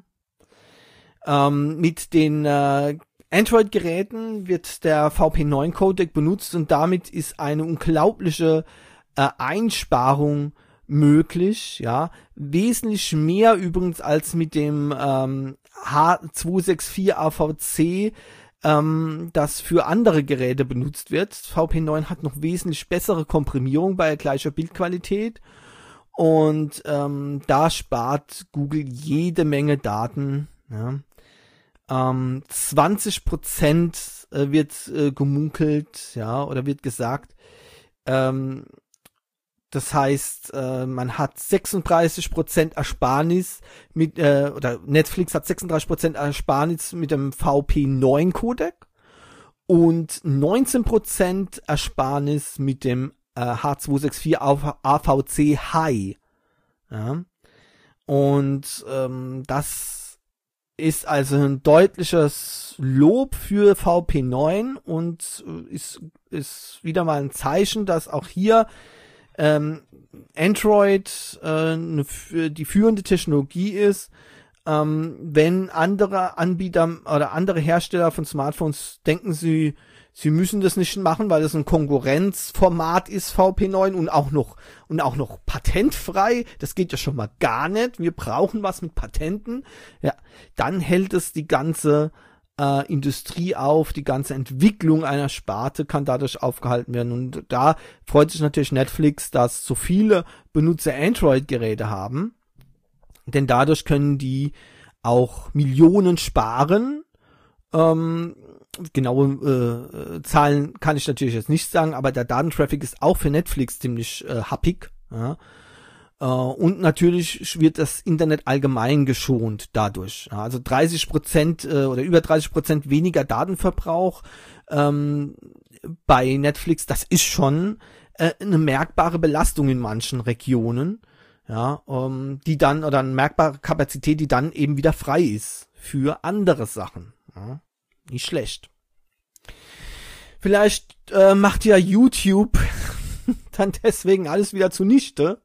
Ähm, mit den äh, Android-Geräten wird der V P neun Codec benutzt und damit ist eine unglaubliche äh, Einsparung möglich, ja, wesentlich mehr übrigens als mit dem ähm, H zwei sechs vier A V C, ähm, das für andere Geräte benutzt wird. V P neun hat noch wesentlich bessere Komprimierung bei gleicher Bildqualität und ähm, da spart Google jede Menge Daten, ja. Ähm, zwanzig Prozent äh, wird äh, gemunkelt, ja, oder wird gesagt. Ähm, das heißt, äh, man hat sechsunddreißig Prozent Ersparnis mit, äh, oder Netflix hat sechsunddreißig Prozent Ersparnis mit dem V P neun Codec und neunzehn Prozent Ersparnis mit dem äh, H zwei sechs vier A V C High. Ja. Und ähm, das ist also ein deutliches Lob für V P neun und ist, ist wieder mal ein Zeichen, dass auch hier ähm, Android äh, eine, die führende Technologie ist. Ähm, wenn andere Anbieter oder andere Hersteller von Smartphones denken, sie sie müssen das nicht machen, weil das ein Konkurrenzformat ist, V P neun, und auch noch und auch noch patentfrei, das geht ja schon mal gar nicht. Wir brauchen was mit Patenten. Ja, dann hält es die ganze äh, Industrie auf, die ganze Entwicklung einer Sparte kann dadurch aufgehalten werden. Und da freut sich natürlich Netflix, dass so viele Benutzer Android-Geräte haben, denn dadurch können die auch Millionen sparen. Ähm, genaue äh, Zahlen kann ich natürlich jetzt nicht sagen, aber der Datentraffic ist auch für Netflix ziemlich äh, happig. Ja. Äh, und natürlich wird das Internet allgemein geschont dadurch. Ja. Also dreißig Prozent äh, oder über dreißig Prozent weniger Datenverbrauch ähm, bei Netflix, das ist schon äh, eine merkbare Belastung in manchen Regionen. Ja, ähm, die dann, oder eine merkbare Kapazität, die dann eben wieder frei ist für andere Sachen. Ja, nicht schlecht. Vielleicht äh, macht ja YouTube dann deswegen alles wieder zunichte.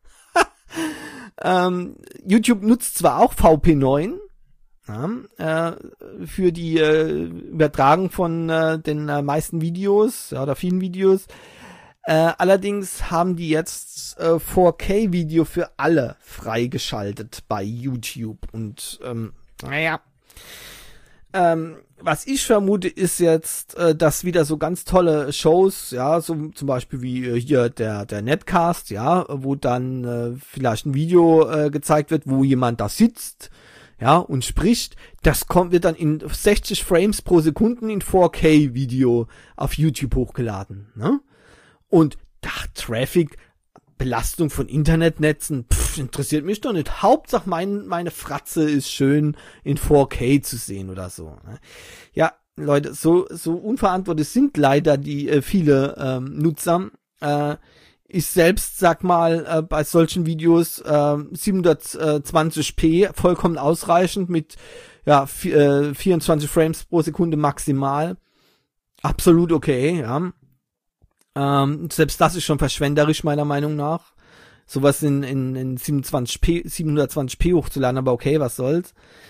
ähm, YouTube nutzt zwar auch V P neun, ja, äh, für die äh, Übertragung von äh, den äh, meisten Videos, ja, oder vielen Videos. Äh, allerdings haben die jetzt äh, vier K Video für alle freigeschaltet bei YouTube. Und ähm, naja, ähm, was ich vermute, ist jetzt, äh, dass wieder so ganz tolle Shows, ja, so zum Beispiel wie äh, hier der der Netcast, ja, wo dann äh, vielleicht ein Video äh, gezeigt wird, wo jemand da sitzt, ja, und spricht. Das kommt wird dann in sechzig Frames pro Sekunde in vier K Video auf YouTube hochgeladen, ne? Und ach, Traffic, Belastung von Internetnetzen, pff, interessiert mich doch nicht. Hauptsache mein, meine Fratze ist schön in vier K zu sehen oder so. Ja, Leute, so so unverantwortlich sind leider die äh, viele ähm, Nutzer. Äh, ich selbst sag mal äh, bei solchen Videos äh, siebenhundertzwanzig p vollkommen ausreichend mit ja v- äh, vierundzwanzig Frames pro Sekunde maximal. Absolut okay, ja. Ähm, selbst das ist schon verschwenderisch, meiner Meinung nach. Sowas in, in, in siebenundzwanzig p, siebenhundertzwanzig p hochzuladen, aber okay, was soll's.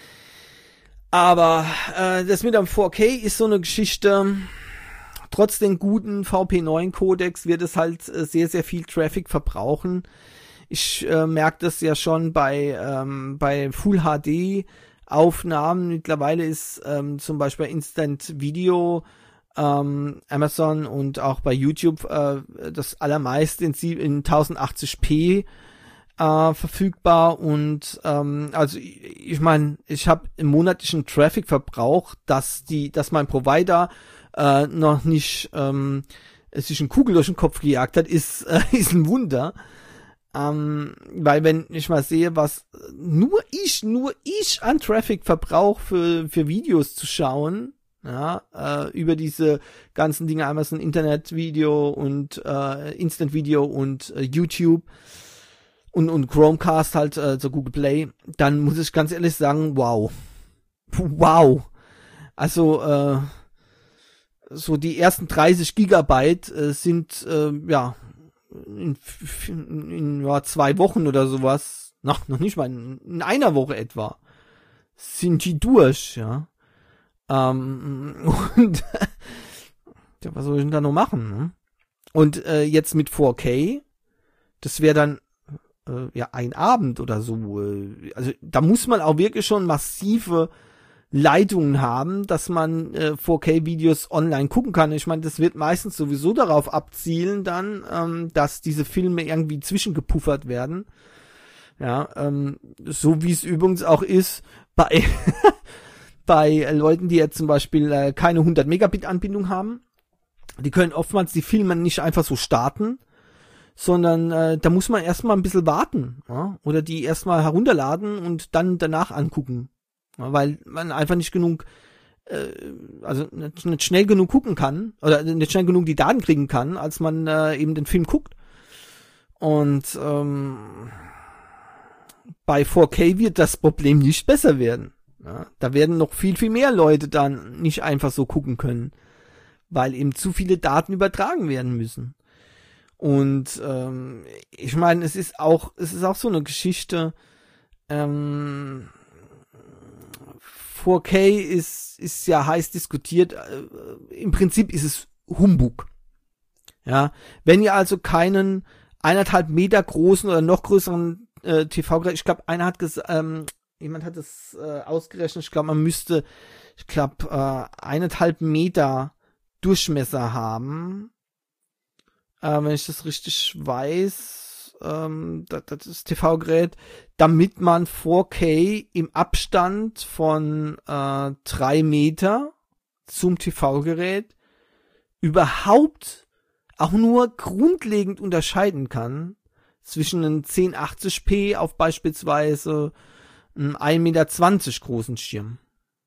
Aber äh, das mit dem vier K ist so eine Geschichte. Trotz den guten V P neun Codex wird es halt äh, sehr, sehr viel Traffic verbrauchen. Ich äh, merke das ja schon bei, ähm, bei Full H D Aufnahmen. Mittlerweile ist ähm, zum Beispiel Instant Video Ähm, Amazon und auch bei YouTube äh, das allermeiste in, in tausendachtzig p äh, verfügbar und ähm, also ich, ich meine, ich habe im monatlichen Traffic-Verbrauch, dass die, dass mein Provider äh, noch nicht ähm, sich eine Kugel durch den Kopf gejagt hat, ist äh, ist ein Wunder. Ähm, weil wenn ich mal sehe, was nur ich, nur ich an Traffic verbrauche für für Videos zu schauen, ja, äh, über diese ganzen Dinge, einmal so ein Internet-Video und äh, Instant-Video und äh, YouTube und und Chromecast halt, äh, so Google Play, dann muss ich ganz ehrlich sagen, wow. Wow. Also, äh, so die ersten dreißig Gigabyte äh, sind, äh, ja, in, in, in ja, zwei Wochen oder sowas, noch, noch nicht mal, in, in einer Woche etwa, sind die durch, ja. Ähm, und ja, was soll ich denn da noch machen? Ne? Und äh, jetzt mit vier K, das wäre dann äh, ja ein Abend oder so. Äh, also da muss man auch wirklich schon massive Leitungen haben, dass man äh, vier K-Videos online gucken kann. Ich meine, das wird meistens sowieso darauf abzielen dann, ähm, dass diese Filme irgendwie zwischengepuffert werden. Ja, ähm, so wie es übrigens auch ist bei bei Leuten, die jetzt zum Beispiel äh, keine hundert Megabit Anbindung haben. Die können oftmals die Filme nicht einfach so starten, sondern äh, da muss man erstmal ein bisschen warten, ja? Oder die erstmal herunterladen und dann danach angucken, ja? Weil man einfach nicht genug, äh, also nicht, nicht schnell genug gucken kann oder nicht schnell genug die Daten kriegen kann, als man äh, eben den Film guckt. Und ähm, bei vier K wird das Problem nicht besser werden. Ja, da werden noch viel, viel mehr Leute dann nicht einfach so gucken können, weil eben zu viele Daten übertragen werden müssen. Und ähm, ich meine, es ist auch, es ist auch so eine Geschichte. Ähm, vier K ist ist ja heiß diskutiert. Äh, Im Prinzip ist es Humbug. Ja, wenn ihr also keinen eineinhalb Meter großen oder noch größeren äh, T V-Gerät, ich glaube, einer hat gesagt, ähm, jemand hat es äh, ausgerechnet, ich glaube, man müsste, ich glaube, äh, eineinhalb Meter Durchmesser haben. Äh, wenn ich das richtig weiß, ähm, das, das ist T V-Gerät, damit man vier K im Abstand von äh, drei Meter zum T V-Gerät überhaupt auch nur grundlegend unterscheiden kann zwischen einem zehn achtzig p auf beispielsweise einen ein Meter zwanzig großen Schirm.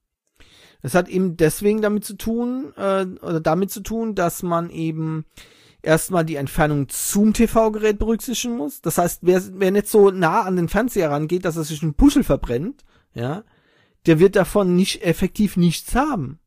Das hat eben deswegen damit zu tun, äh, oder damit zu tun, dass man eben erstmal die Entfernung zum T V-Gerät berücksichtigen muss. Das heißt, wer, wer nicht so nah an den Fernseher rangeht, dass er sich einen Puschel verbrennt, ja, der wird davon nicht effektiv nichts haben.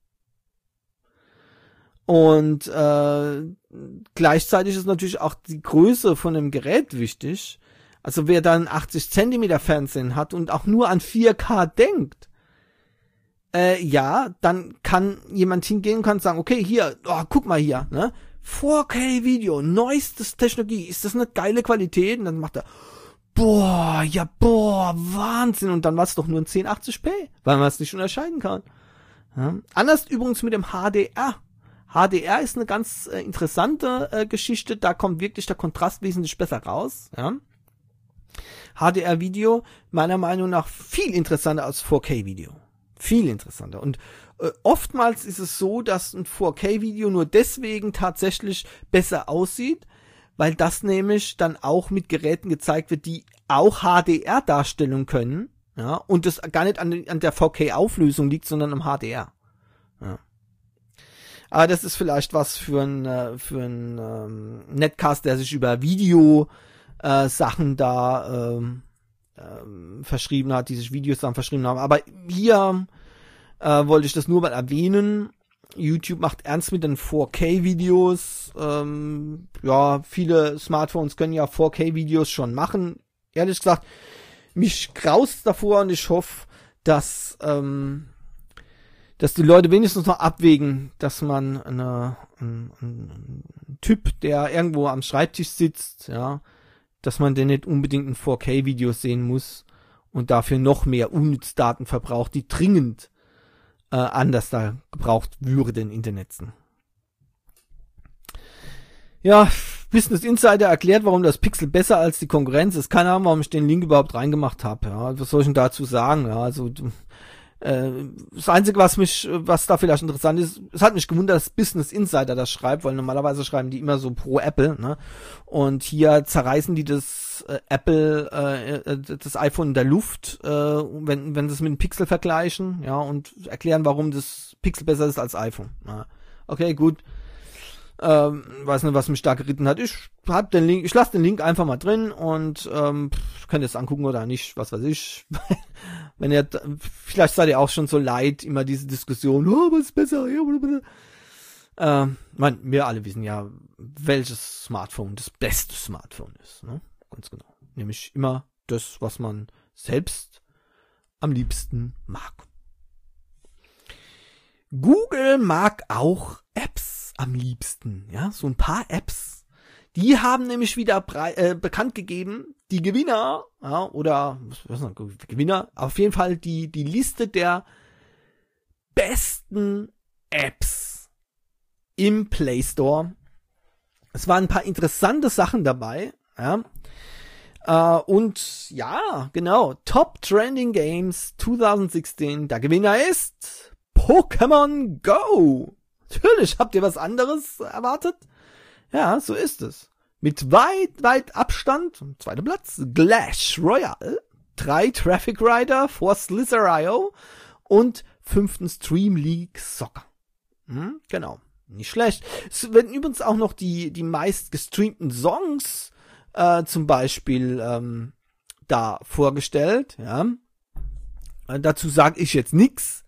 Und äh, gleichzeitig ist natürlich auch die Größe von dem Gerät wichtig. Also wer dann achtzig Zentimeter Fernsehen hat und auch nur an vier K denkt, äh, ja, dann kann jemand hingehen und kann sagen, okay, hier, oh, guck mal hier, ne, vier K Video, neuestes Technologie, ist das eine geile Qualität? Und dann macht er, boah, ja, boah, Wahnsinn. Und dann war es doch nur ein zehn achtzig p, weil man es nicht unterscheiden kann. Ja. Anders übrigens mit dem H D R. H D R ist eine ganz äh, interessante äh, Geschichte, da kommt wirklich der Kontrast wesentlich besser raus. Ja. H D R-Video meiner Meinung nach viel interessanter als vier K Video. Viel interessanter. Und äh, oftmals ist es so, dass ein vier K Video nur deswegen tatsächlich besser aussieht, weil das nämlich dann auch mit Geräten gezeigt wird, die auch H D R darstellen können. Ja, und das gar nicht an, an der vier K Auflösung liegt, sondern am H D R. Ja. Aber das ist vielleicht was für ein für ein ähm, Netcast, der sich über Video äh, Sachen da ähm, ähm, verschrieben hat, die sich Videos dann verschrieben haben. Aber hier äh, wollte ich das nur mal erwähnen. YouTube macht ernst mit den vier K Videos. Ähm, ja, viele Smartphones können ja vier K Videos schon machen. Ehrlich gesagt, mich graust davor und ich hoffe, dass ähm, dass die Leute wenigstens noch abwägen, dass man eine, ein, ein Typ, der irgendwo am Schreibtisch sitzt, ja, dass man den nicht unbedingt in vier K Videos sehen muss und dafür noch mehr Unnützdaten verbraucht, die dringend äh, anders da gebraucht würden in den Netzen. Ja, Business Insider erklärt, warum das Pixel besser als die Konkurrenz ist. Keine Ahnung, warum ich den Link überhaupt reingemacht habe. Ja, was soll ich denn dazu sagen? Ja, also das Einzige, was mich, was da vielleicht interessant ist, es hat mich gewundert, dass Business Insider das schreibt, weil normalerweise schreiben die immer so pro Apple, ne? Und hier zerreißen die das äh, Apple, äh, das iPhone in der Luft, äh, wenn wenn sie es mit dem Pixel vergleichen, ja, und erklären, warum das Pixel besser ist als iPhone. Ja. Okay, gut. Ähm, weiß nicht, was mich da geritten hat. Ich hab den Link, ich lasse den Link einfach mal drin und ähm, könnt ihr es angucken oder nicht, was weiß ich. Wenn ihr, vielleicht seid ihr auch schon so leid, immer diese Diskussion, oh, was ist besser? Ähm, man, wir alle wissen ja, welches Smartphone das beste Smartphone ist, ne? Ganz genau. Nämlich immer das, was man selbst am liebsten mag. Google mag auch Apps am liebsten, ja, so ein paar Apps. Die haben nämlich wieder brei- äh, bekannt gegeben, die Gewinner, ja, oder, was ist das, Gewinner, auf jeden Fall die, die Liste der besten Apps im Play Store. Es waren ein paar interessante Sachen dabei, ja. Uh, und ja, genau, Top Trending Games zwanzig sechzehn, der Gewinner ist Pokémon Go. Natürlich, habt ihr was anderes erwartet? Ja, so ist es. Mit weit, weit Abstand, zweiter Platz, Clash Royale, drei Traffic Rider, vier Slither.io und fünften Stream League Soccer. Hm, genau, nicht schlecht. Es werden übrigens auch noch die, die meist gestreamten Songs äh, zum Beispiel ähm, da vorgestellt. Ja, äh, dazu sage ich jetzt nix.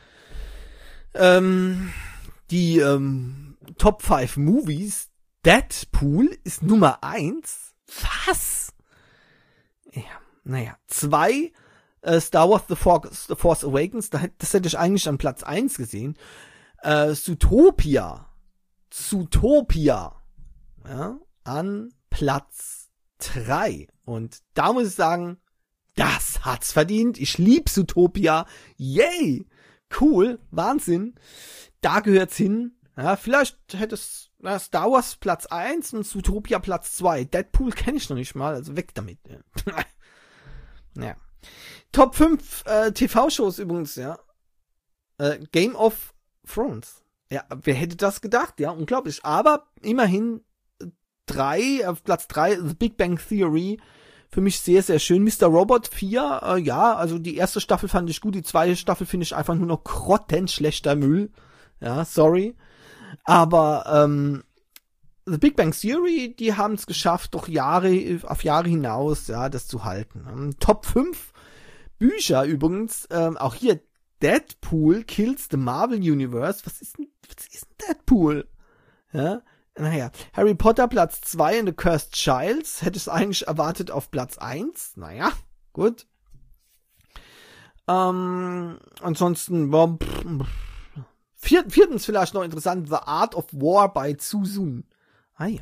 Ähm, die ähm, Top fünf Movies, Deadpool ist Nummer eins. Was? Ja, naja. Zwei, äh, Star Wars The Force, The Force Awakens, das hätte ich eigentlich an Platz eins gesehen. Äh, Zootopia. Zootopia. Ja, an Platz drei. Und da muss ich sagen, das hat's verdient. Ich lieb Zootopia. Yay! Cool, Wahnsinn. Da gehört's hin. Ja, vielleicht hätte es na, Star Wars Platz eins und Zootopia Platz zwei. Deadpool kenne ich noch nicht mal, also weg damit. Ja. Ja. Top fünf äh, T V-Shows übrigens, ja. Äh, Game of Thrones. Ja, wer hätte das gedacht? Ja, unglaublich. Aber immerhin drei, auf Platz drei, The Big Bang Theory. Für mich sehr, sehr schön. Mister Robot vier, äh, ja, also die erste Staffel fand ich gut, die zweite Staffel finde ich einfach nur noch grottenschlechter Müll. Ja, sorry. Aber, ähm, The Big Bang Theory, die haben es geschafft, doch Jahre, auf Jahre hinaus, ja, das zu halten. Ähm, Top fünf Bücher übrigens, ähm, auch hier, Deadpool kills the Marvel Universe. Was ist denn, was ist denn Deadpool? Ja, naja, Harry Potter Platz zwei in The Cursed Childs. Hätte es eigentlich erwartet auf Platz eins. Naja, gut. Ähm, ansonsten, boah, pff, vier, viertens vielleicht noch interessant, The Art of War by Zhu Xun. Ah ja.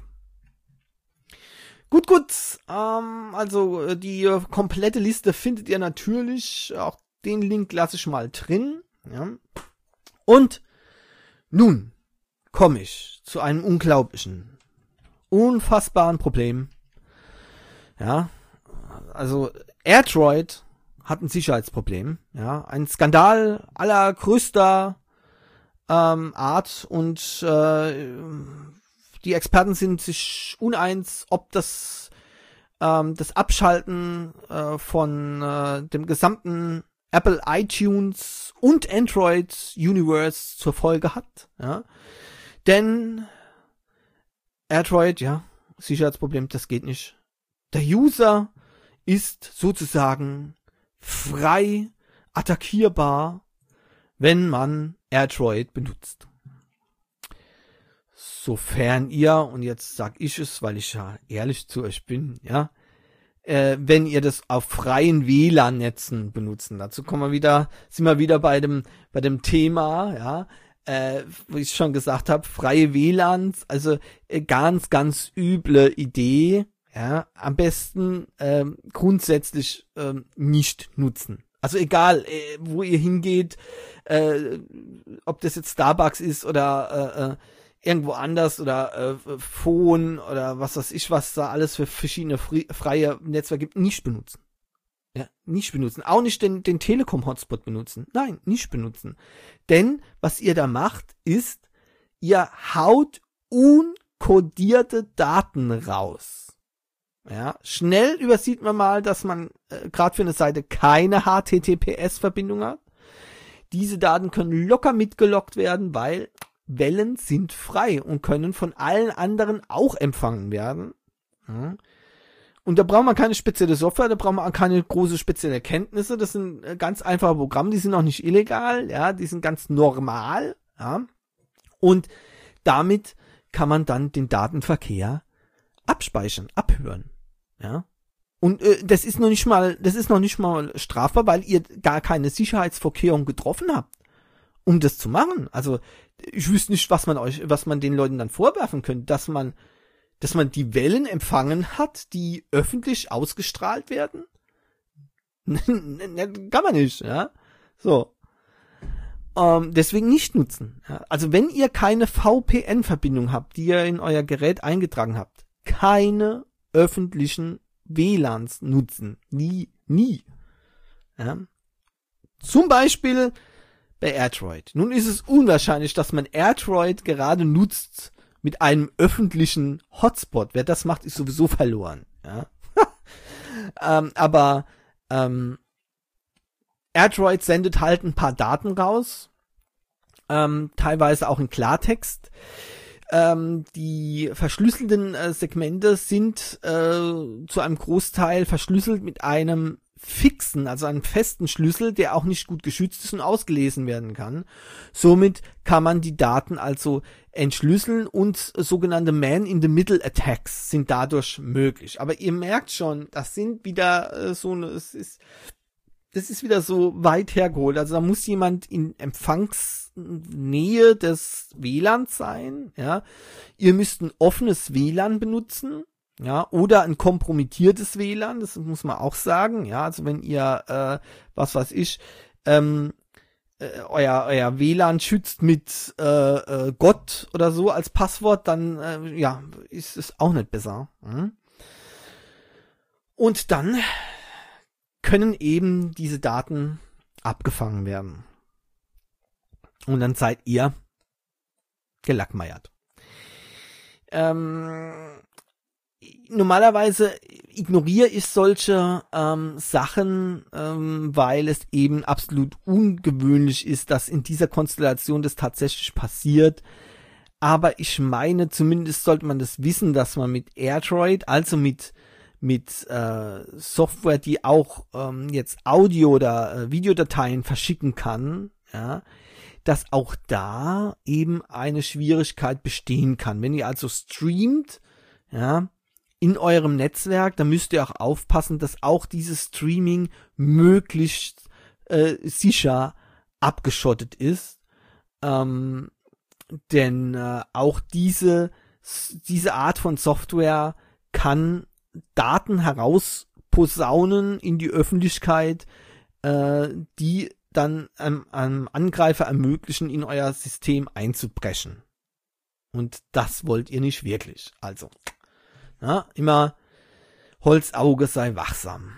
Gut, gut. Ähm, also die äh, komplette Liste findet ihr natürlich. Auch den Link lasse ich mal drin. Ja. Und nun komme ich zu einem unglaublichen, unfassbaren Problem. Ja. Also AirDroid hat ein Sicherheitsproblem. Ja. Ein Skandal allergrößter ähm, Art und äh, die Experten sind sich uneins, ob das ähm, das Abschalten äh, von äh, dem gesamten Apple iTunes und Android Universe zur Folge hat. Ja. Denn AirDroid, ja, Sicherheitsproblem, das geht nicht. Der User ist sozusagen frei attackierbar, wenn man AirDroid benutzt. Sofern ihr, und jetzt sag ich es, weil ich ja ehrlich zu euch bin, ja, äh, wenn ihr das auf freien W L A N-Netzen benutzen. Dazu kommen wir wieder, sind wir wieder bei dem, bei dem Thema, ja, äh, wo ich schon gesagt habe, freie W L A Ns, also äh, ganz, ganz üble Idee, ja, am besten äh, grundsätzlich äh, nicht nutzen. Also egal, äh, wo ihr hingeht, äh, ob das jetzt Starbucks ist oder äh, äh, irgendwo anders oder äh, Phone oder was weiß ich, was da alles für verschiedene fri- freie Netzwerke gibt, nicht benutzen. Ja, nicht benutzen. Auch nicht den, den Telekom-Hotspot benutzen. Nein, nicht benutzen. Denn was ihr da macht, ist, ihr haut unkodierte Daten raus. Ja, schnell übersieht man mal, dass man äh, gerade für eine Seite keine H T T P S-Verbindung hat. Diese Daten können locker mitgelockt werden, weil Wellen sind frei und können von allen anderen auch empfangen werden. Ja. Und da braucht man keine spezielle Software, da braucht man keine große spezielle Kenntnisse. Das sind ganz einfache Programme, die sind auch nicht illegal, ja, die sind ganz normal, ja. Und damit kann man dann den Datenverkehr abspeichern, abhören, ja. Und äh, das ist noch nicht mal, das ist noch nicht mal strafbar, weil ihr gar keine Sicherheitsvorkehrung getroffen habt, um das zu machen. Also ich wüsste nicht, was man euch, was man den Leuten dann vorwerfen könnte, dass man, dass man die Wellen empfangen hat, die öffentlich ausgestrahlt werden. Kann man nicht, ja. So. Ähm, deswegen nicht nutzen. Ja? Also wenn ihr keine V P N-Verbindung habt, die ihr in euer Gerät eingetragen habt, keine öffentlichen W L A Ns nutzen. Nie, nie. Ja? Zum Beispiel bei AirDroid. Nun ist es unwahrscheinlich, dass man AirDroid gerade nutzt mit einem öffentlichen Hotspot. Wer das macht, ist sowieso verloren. Ja? ähm, aber ähm, AirDroid sendet halt ein paar Daten raus, ähm, teilweise auch in Klartext. Ähm, die verschlüsselten äh, Segmente sind äh, zu einem Großteil verschlüsselt mit einem fixen, also einem festen Schlüssel, der auch nicht gut geschützt ist und ausgelesen werden kann. Somit kann man die Daten also entschlüsseln und sogenannte Man-in-the-Middle-Attacks sind dadurch möglich. Aber ihr merkt schon, das sind wieder äh, so eine, es ist, das ist wieder so weit hergeholt. Also da muss jemand in Empfangsnähe des W L A Ns sein, ja. Ihr müsst ein offenes W L A N benutzen. Ja, oder ein kompromittiertes W L A N, das muss man auch sagen, ja, also wenn ihr, äh, was weiß ich, ähm, äh, euer, euer W L A N schützt mit äh, äh, Gott oder so als Passwort, dann, äh, ja, ist es auch nicht besser. Hm? Und dann können eben diese Daten abgefangen werden. Und dann seid ihr gelackmeiert. Ähm, Normalerweise ignoriere ich solche ähm, Sachen, ähm, weil es eben absolut ungewöhnlich ist, dass in dieser Konstellation das tatsächlich passiert. aber ich meine, zumindest sollte man das wissen, dass man mit AirDroid, also mit mit äh, Software, die auch ähm, jetzt Audio- oder äh, Videodateien verschicken kann, ja, dass auch da eben eine Schwierigkeit bestehen kann. Wenn ihr also streamt, ja, in eurem Netzwerk, dann müsst ihr auch aufpassen, dass auch dieses Streaming möglichst äh, sicher abgeschottet ist, ähm, denn äh, auch diese diese Art von Software kann Daten herausposaunen in die Öffentlichkeit, äh, die dann einem, einem Angreifer ermöglichen, in euer System einzubrechen. Und das wollt ihr nicht wirklich. Also, ja, immer Holzauge sei wachsam.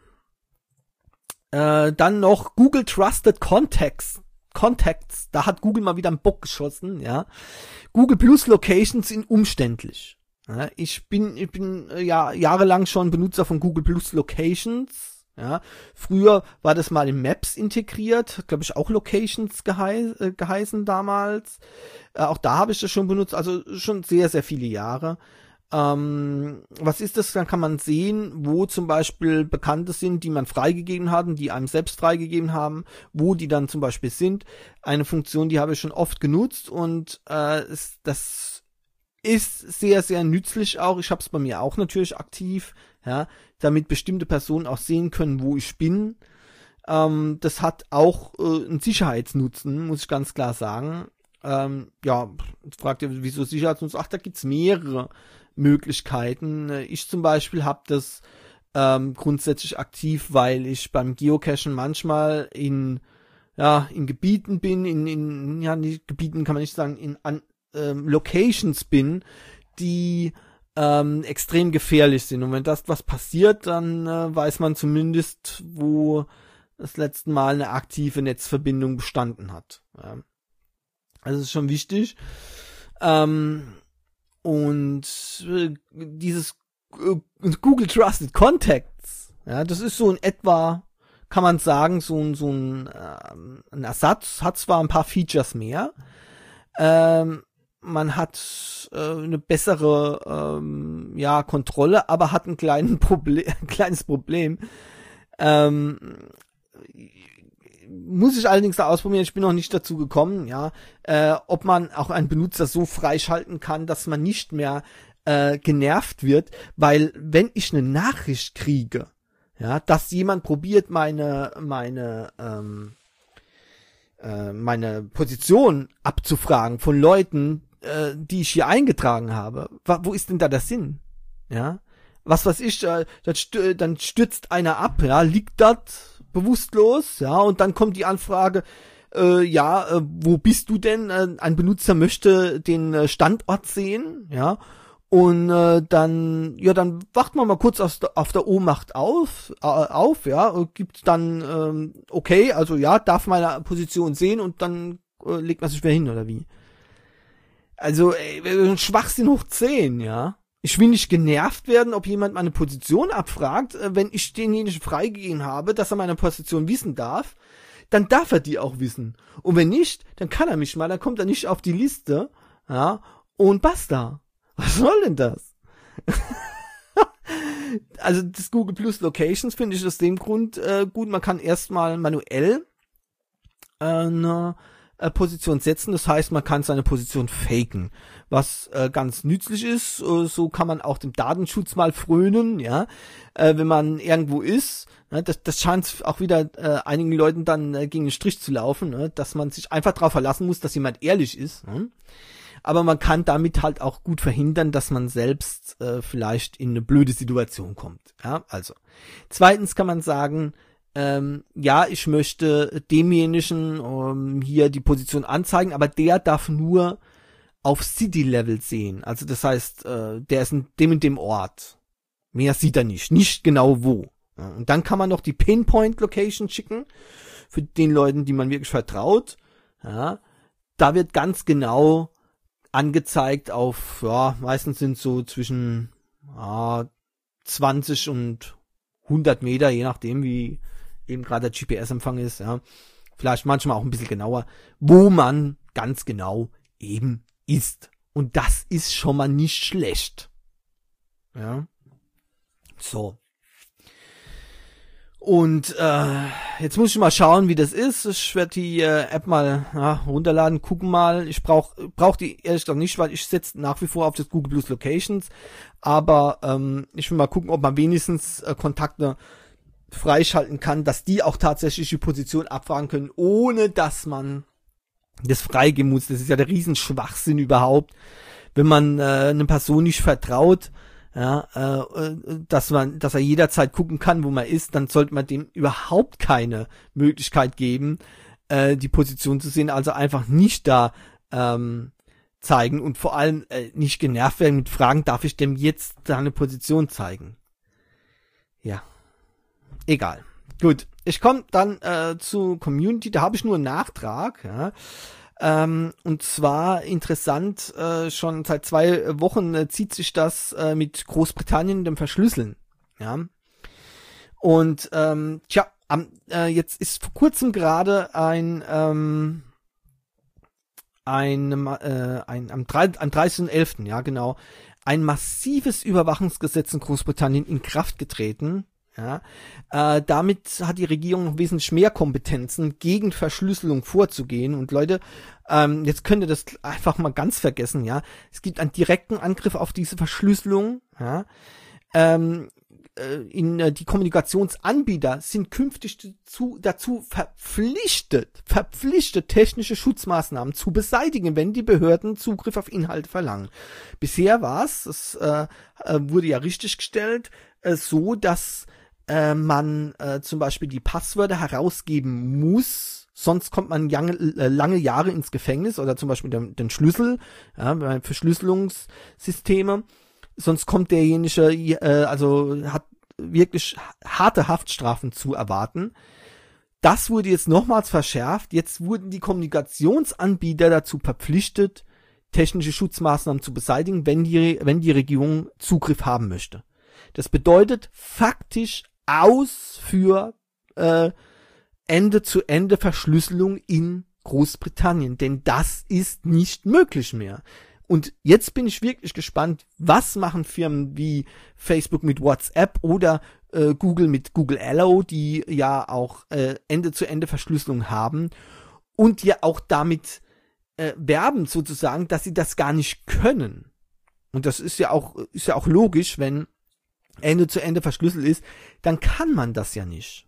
Äh, dann noch Google Trusted Contacts. Contacts, da hat Google mal wieder einen Bock geschossen, ja. Google Plus Locations sind umständlich. Ja, ich bin, ich bin äh, ja jahrelang schon Benutzer von Google Plus Locations. Ja, früher war das mal in Maps integriert, glaube ich auch Locations gehei- äh, geheißen damals. Äh, auch da habe ich das schon benutzt, also schon sehr, sehr viele Jahre. Ähm, was ist das? Dann kann man sehen, wo zum Beispiel Bekannte sind, die man freigegeben hat und die einem selbst freigegeben haben, wo die dann zum Beispiel sind. Eine Funktion, die habe ich schon oft genutzt und äh, ist, das ist sehr, sehr nützlich auch. Ich habe es bei mir auch natürlich aktiv, ja, damit bestimmte Personen auch sehen können, wo ich bin. Ähm, das hat auch äh, einen Sicherheitsnutzen, muss ich ganz klar sagen. Ähm, ja, jetzt fragt ihr, wieso Sicherheitsnutzen? Ach, da gibt's mehrere Möglichkeiten. Ich zum Beispiel habe das ähm, grundsätzlich aktiv, weil ich beim Geocachen manchmal in ja in Gebieten bin, in in ja nicht Gebieten kann man nicht sagen, in an ähm, Locations bin, die ähm, extrem gefährlich sind. Und wenn das was passiert, dann äh, weiß man zumindest, wo das letzte Mal eine aktive Netzverbindung bestanden hat. Ja. Also das ist schon wichtig. Ähm, und äh, dieses äh, Google Trusted Contacts, ja, das ist so in etwa, kann man sagen, so ein so ein, äh, ein Ersatz, hat zwar ein paar Features mehr, ähm, man hat äh, eine bessere ähm, ja Kontrolle, aber hat ein kleinen Problem, ein kleines Problem. Ähm, muss ich allerdings da ausprobieren, ich bin noch nicht dazu gekommen, ja, äh, ob man auch einen Benutzer so freischalten kann, dass man nicht mehr äh, genervt wird, weil wenn ich eine Nachricht kriege, ja, dass jemand probiert, meine meine ähm, äh, meine Position abzufragen von Leuten, äh, die ich hier eingetragen habe, wo ist denn da der Sinn? Ja, was weiß ich, äh, dann stürzt einer ab, ja, liegt das bewusstlos, ja, und dann kommt die Anfrage, äh, ja, äh, wo bist du denn? Äh, ein Benutzer möchte den äh, Standort sehen, ja, und äh, dann, ja, dann wacht man mal kurz auf, auf der Ohnmacht auf, äh, auf, ja, und gibt dann, ähm, okay, also ja, darf meine Position sehen und dann äh, legt man sich wieder hin, oder wie? Also, ey, Schwachsinn hoch zehn, ja. Ich will nicht genervt werden, ob jemand meine Position abfragt, wenn ich denjenigen freigegeben habe, dass er meine Position wissen darf, dann darf er die auch wissen. Und wenn nicht, dann kann er mich mal, dann kommt er nicht auf die Liste, ja, und basta. Was soll denn das? Also das Google Plus Locations finde ich aus dem Grund äh, gut, man kann erstmal manuell äh, eine Position setzen, das heißt, man kann seine Position faken, was äh, ganz nützlich ist. Äh, so kann man auch dem Datenschutz mal frönen, ja, äh, wenn man irgendwo ist. Ne, das, das scheint auch wieder äh, einigen Leuten dann äh, gegen den Strich zu laufen, ne, dass man sich einfach darauf verlassen muss, dass jemand ehrlich ist. Ne? Aber man kann damit halt auch gut verhindern, dass man selbst äh, vielleicht in eine blöde Situation kommt. Ja, also zweitens kann man sagen, Ähm, ja, ich möchte demjenigen ähm, hier die Position anzeigen, aber der darf nur auf City-Level sehen. Also das heißt, äh, der ist in dem und dem Ort. Mehr sieht er nicht, nicht genau wo. Ja, und dann kann man noch die Pinpoint-Location schicken, für den Leuten, die man wirklich vertraut. Ja, da wird ganz genau angezeigt auf, ja, meistens sind so zwischen ja, zwanzig und hundert Meter, je nachdem wie eben gerade der G P S-Empfang ist, ja, vielleicht manchmal auch ein bisschen genauer, wo man ganz genau eben ist. Und das ist schon mal nicht schlecht. Ja. So. Und äh, jetzt muss ich mal schauen, wie das ist. Ich werde die äh, App mal ja, runterladen, gucken mal. Ich brauche brauch die ehrlich gesagt nicht, weil ich setze nach wie vor auf das Google Plus Locations. Aber ähm, ich will mal gucken, ob man wenigstens äh, Kontakte freischalten kann, dass die auch tatsächlich die Position abfragen können, ohne dass man das freigeben muss. Das ist ja der Riesenschwachsinn überhaupt, wenn man äh, einer Person nicht vertraut. Ja, äh, dass man, dass er jederzeit gucken kann, wo man ist, dann sollte man dem überhaupt keine Möglichkeit geben, äh, die Position zu sehen, also einfach nicht da ähm, zeigen und vor allem äh, nicht genervt werden mit Fragen, darf ich dem jetzt deine Position zeigen? Ja, egal. Gut, ich komme dann äh, zu Community, da habe ich nur einen Nachtrag, ja. Ähm, und zwar interessant, äh, schon seit zwei Wochen äh, zieht sich das äh, mit Großbritannien, dem Verschlüsseln. Ja. Und ähm, tja, am, äh, jetzt ist vor kurzem gerade ein ähm, ein, äh, ein am, am dreißigsten elften ja genau, ein massives Überwachungsgesetz in Großbritannien in Kraft getreten. Ja, äh, damit hat die Regierung noch wesentlich mehr Kompetenzen, gegen Verschlüsselung vorzugehen. Und Leute, ähm, jetzt könnt ihr das einfach mal ganz vergessen, ja. Es gibt einen direkten Angriff auf diese Verschlüsselung, ja. Ähm, äh, in, äh, die Kommunikationsanbieter sind künftig dazu, dazu verpflichtet, verpflichtet, technische Schutzmaßnahmen zu beseitigen, wenn die Behörden Zugriff auf Inhalte verlangen. Bisher war es, das äh, wurde ja richtig gestellt, äh, so, dass äh, man äh, zum Beispiel die Passwörter herausgeben muss, sonst kommt man lange, äh, lange Jahre ins Gefängnis, oder zum Beispiel den, den Schlüssel, ja, bei Verschlüsselungssysteme, sonst kommt derjenige, äh, also hat wirklich harte Haftstrafen zu erwarten. Das wurde jetzt nochmals verschärft, jetzt wurden die Kommunikationsanbieter dazu verpflichtet, technische Schutzmaßnahmen zu beseitigen, wenn die, wenn die Regierung Zugriff haben möchte. Das bedeutet faktisch aus für äh, Ende-zu-Ende Verschlüsselung in Großbritannien, denn das ist nicht möglich mehr. Und jetzt bin ich wirklich gespannt, was machen Firmen wie Facebook mit WhatsApp oder äh, Google mit Google Allo, die ja auch äh, Ende-zu-Ende Verschlüsselung haben und ja auch damit äh, werben sozusagen, dass sie das gar nicht können. Und das ist ja auch ist ja auch logisch, wenn Ende zu Ende verschlüsselt ist, dann kann man das ja nicht.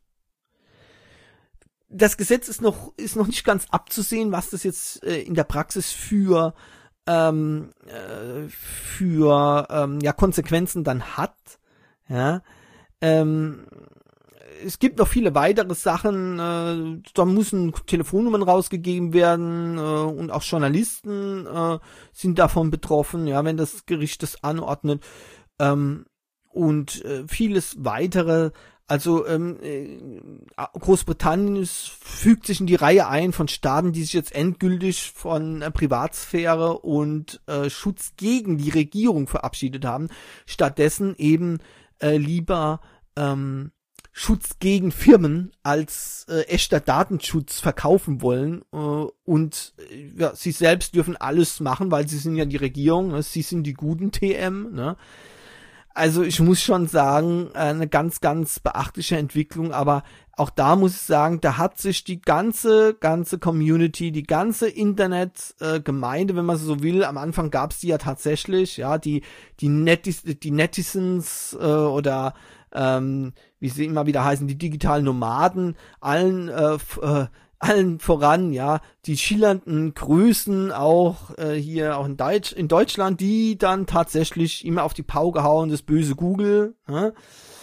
Das Gesetz ist noch ist noch nicht ganz abzusehen, was das jetzt äh, in der Praxis für ähm, äh, für ähm, ja Konsequenzen dann hat. Ja, ähm, es gibt noch viele weitere Sachen. Äh, da müssen Telefonnummern rausgegeben werden äh, und auch Journalisten äh, sind davon betroffen. Ja, wenn das Gericht das anordnet. Ähm, und äh, vieles weitere. Also ähm, äh, Großbritannien ist, fügt sich in die Reihe ein von Staaten, die sich jetzt endgültig von äh, Privatsphäre und äh, Schutz gegen die Regierung verabschiedet haben, stattdessen eben äh, lieber ähm, Schutz gegen Firmen als äh, echter Datenschutz verkaufen wollen äh, und äh, ja, sie selbst dürfen alles machen, weil sie sind ja die Regierung, ne? Sie sind die guten T M, ne? Also ich muss schon sagen, eine ganz, ganz beachtliche Entwicklung, aber auch da muss ich sagen, da hat sich die ganze, ganze Community, die ganze Internetgemeinde, äh, wenn man so will, am Anfang gab es die ja tatsächlich, ja, die die, Netis, die Netizens äh, oder ähm, wie sie immer wieder heißen, die digitalen Nomaden, allen äh, f- äh, allen voran, ja, die schillernden Größen auch äh, hier auch in, Deutsch, in Deutschland, die dann tatsächlich immer auf die Pauke hauen, das böse Google, ja,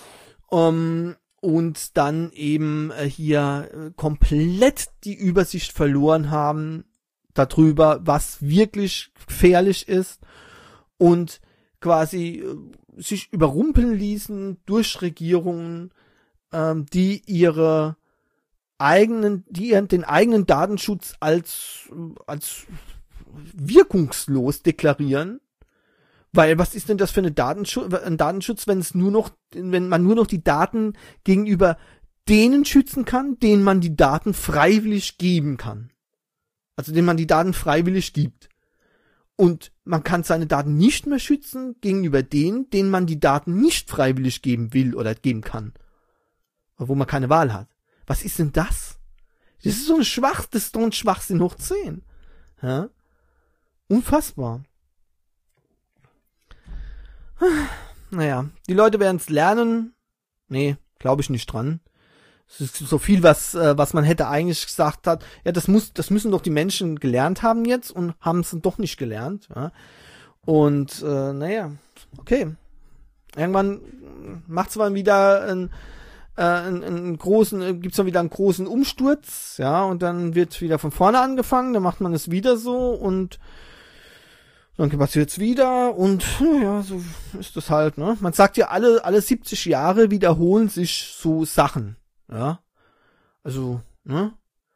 um, und dann eben äh, hier äh, komplett die Übersicht verloren haben darüber, was wirklich gefährlich ist und quasi äh, sich überrumpeln ließen durch Regierungen, ähm, die ihre eigenen, die den eigenen Datenschutz als, als wirkungslos deklarieren. Weil was ist denn das für eine Datenschutz, ein Datenschutz, wenn es nur noch, wenn man nur noch die Daten gegenüber denen schützen kann, denen man die Daten freiwillig geben kann. Also denen man die Daten freiwillig gibt. Und man kann seine Daten nicht mehr schützen gegenüber denen, denen man die Daten nicht freiwillig geben will oder geben kann. Wo man keine Wahl hat. Was ist denn das? Das ist so ein Schwach, das ist doch ein Schwachsinn hoch zehn. Ja? Unfassbar. Naja, die Leute werden es lernen. Nee, glaube ich nicht dran. Es ist so viel, was äh, was man hätte eigentlich gesagt hat. Ja, das muss, das müssen doch die Menschen gelernt haben jetzt und haben es doch nicht gelernt. Ja? Und äh, naja, okay. Irgendwann macht es mal wieder ein äh, einen, einen großen, gibt's dann wieder einen großen Umsturz, ja, und dann wird wieder von vorne angefangen, dann macht man es wieder so und dann passiert's wieder und ja, so ist das halt, ne? Man sagt ja, alle alle siebzig Jahre wiederholen sich so Sachen, ja. Also, ne?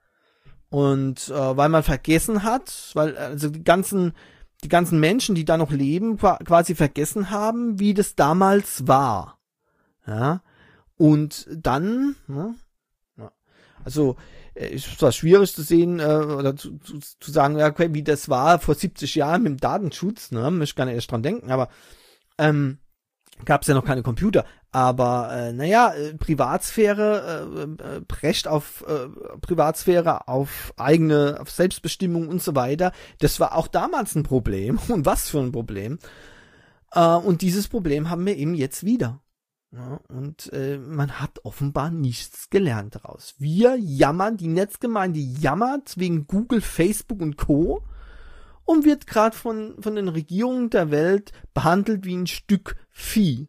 Und äh, weil man vergessen hat, weil also die ganzen die ganzen Menschen, die da noch leben, quasi vergessen haben, wie das damals war. Ja? Und dann, ne? Ja. Also ist zwar schwierig zu sehen äh, oder zu, zu, zu sagen, ja, okay, wie das war vor siebzig Jahren mit dem Datenschutz, ne, möchte gar nicht erst dran denken, aber ähm, gab es ja noch keine Computer, aber äh, naja, äh, Privatsphäre äh, äh, prescht auf äh, Privatsphäre, auf eigene, auf Selbstbestimmung und so weiter, das war auch damals ein Problem, und was für ein Problem, äh, und dieses Problem haben wir eben jetzt wieder. Ja, und äh, man hat offenbar nichts gelernt daraus. Wir jammern, die Netzgemeinde jammert wegen Google, Facebook und Co. und wird gerade von von den Regierungen der Welt behandelt wie ein Stück Vieh.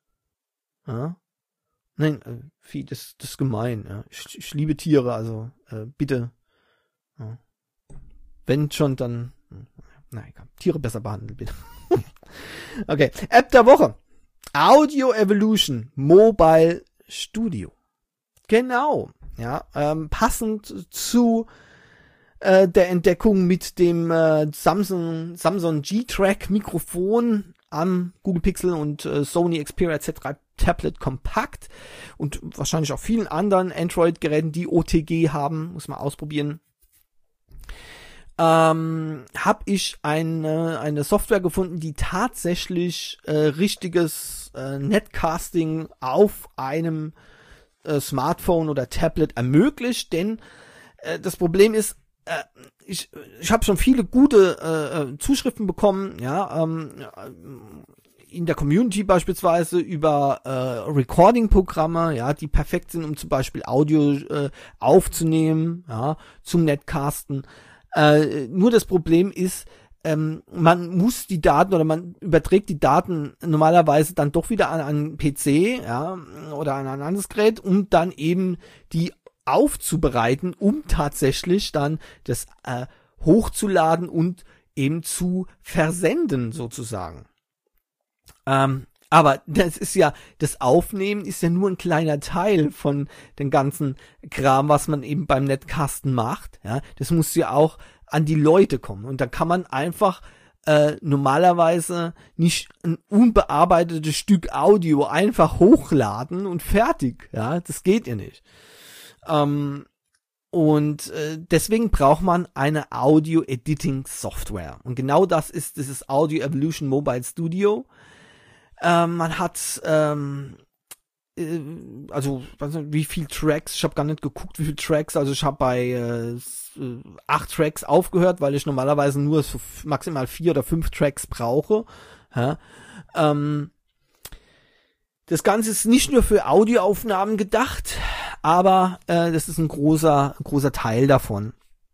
Ja? Nein, äh, Vieh, das, das ist gemein. Ja? Ich, ich liebe Tiere, also äh, bitte. Ja. Wenn schon, dann nein, komm, Tiere besser behandeln, bitte. Okay, App der Woche. Audio Evolution Mobile Studio. Genau, ja, ähm, passend zu äh, der Entdeckung mit dem äh, Samsung Samsung G-Track Mikrofon am Google Pixel und äh, Sony Xperia Z drei Tablet Kompakt und wahrscheinlich auch vielen anderen Android-Geräten, die O T G haben, muss man ausprobieren. Ähm, habe ich eine eine Software gefunden, die tatsächlich äh, richtiges äh, Netcasting auf einem äh, Smartphone oder Tablet ermöglicht, denn äh, das Problem ist, äh, ich ich habe schon viele gute äh, Zuschriften bekommen, ja, ähm, in der Community beispielsweise über äh, Recording-Programme, ja, die perfekt sind, um zum Beispiel Audio äh, aufzunehmen, ja, zum Netcasten. Äh, nur das Problem ist, ähm, man muss die Daten oder man überträgt die Daten normalerweise dann doch wieder an einen P C, ja, oder an ein anderes Gerät, um dann eben die aufzubereiten, um tatsächlich dann das äh, hochzuladen und eben zu versenden sozusagen. Ähm, aber das ist ja, das Aufnehmen ist ja nur ein kleiner Teil von den ganzen Kram, was man eben beim Netcasten macht. Ja, das muss ja auch an die Leute kommen. Und da kann man einfach äh, normalerweise nicht ein unbearbeitetes Stück Audio einfach hochladen und fertig. Ja, das geht ja nicht. Ähm, und äh, deswegen braucht man eine Audio-Editing-Software. Und genau das ist dieses Audio Evolution Mobile Studio. Ähm, man hat, ähm, äh, also, weiß nicht, wie viel Tracks, ich habe gar nicht geguckt, wie viel Tracks, also ich habe bei äh, acht Tracks aufgehört, weil ich normalerweise nur so maximal vier oder fünf Tracks brauche. Ja? Ähm, das Ganze ist nicht nur für Audioaufnahmen gedacht, aber äh, das ist ein großer, großer Teil davon.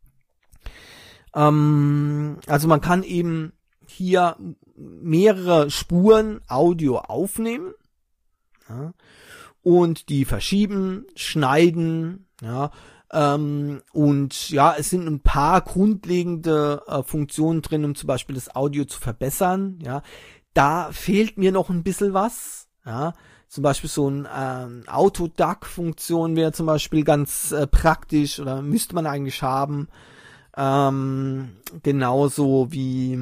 Ähm, also man kann eben hier mehrere Spuren Audio aufnehmen, ja, und die verschieben, schneiden, ja, ähm, und ja, es sind ein paar grundlegende äh, Funktionen drin, um zum Beispiel das Audio zu verbessern, ja. Da fehlt mir noch ein bisschen was, ja. Zum Beispiel so ein ähm, Auto-D A C-Funktion wäre zum Beispiel ganz äh, praktisch oder müsste man eigentlich haben, ähm, genauso wie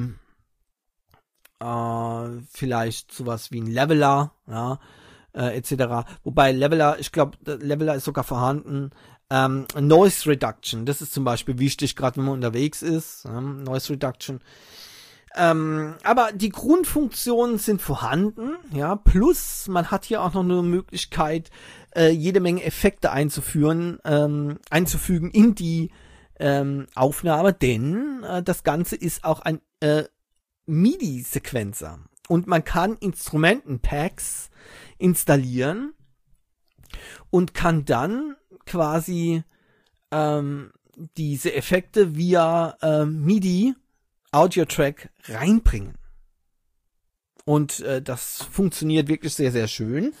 Uh, vielleicht sowas wie ein Leveler, ja, äh, et cetera. Wobei Leveler, ich glaube, Leveler ist sogar vorhanden. Ähm, Noise Reduction, das ist zum Beispiel wichtig, gerade wenn man unterwegs ist. Ja, Noise Reduction. Ähm, aber die Grundfunktionen sind vorhanden, ja, plus man hat hier auch noch eine Möglichkeit, äh, jede Menge Effekte einzuführen, ähm, einzufügen in die ähm, Aufnahme, denn äh, das Ganze ist auch ein äh, MIDI-Sequenzer und man kann Instrumentenpacks installieren und kann dann quasi ähm, diese Effekte via äh, MIDI Audio-Track reinbringen. Und äh, das funktioniert wirklich sehr, sehr schön.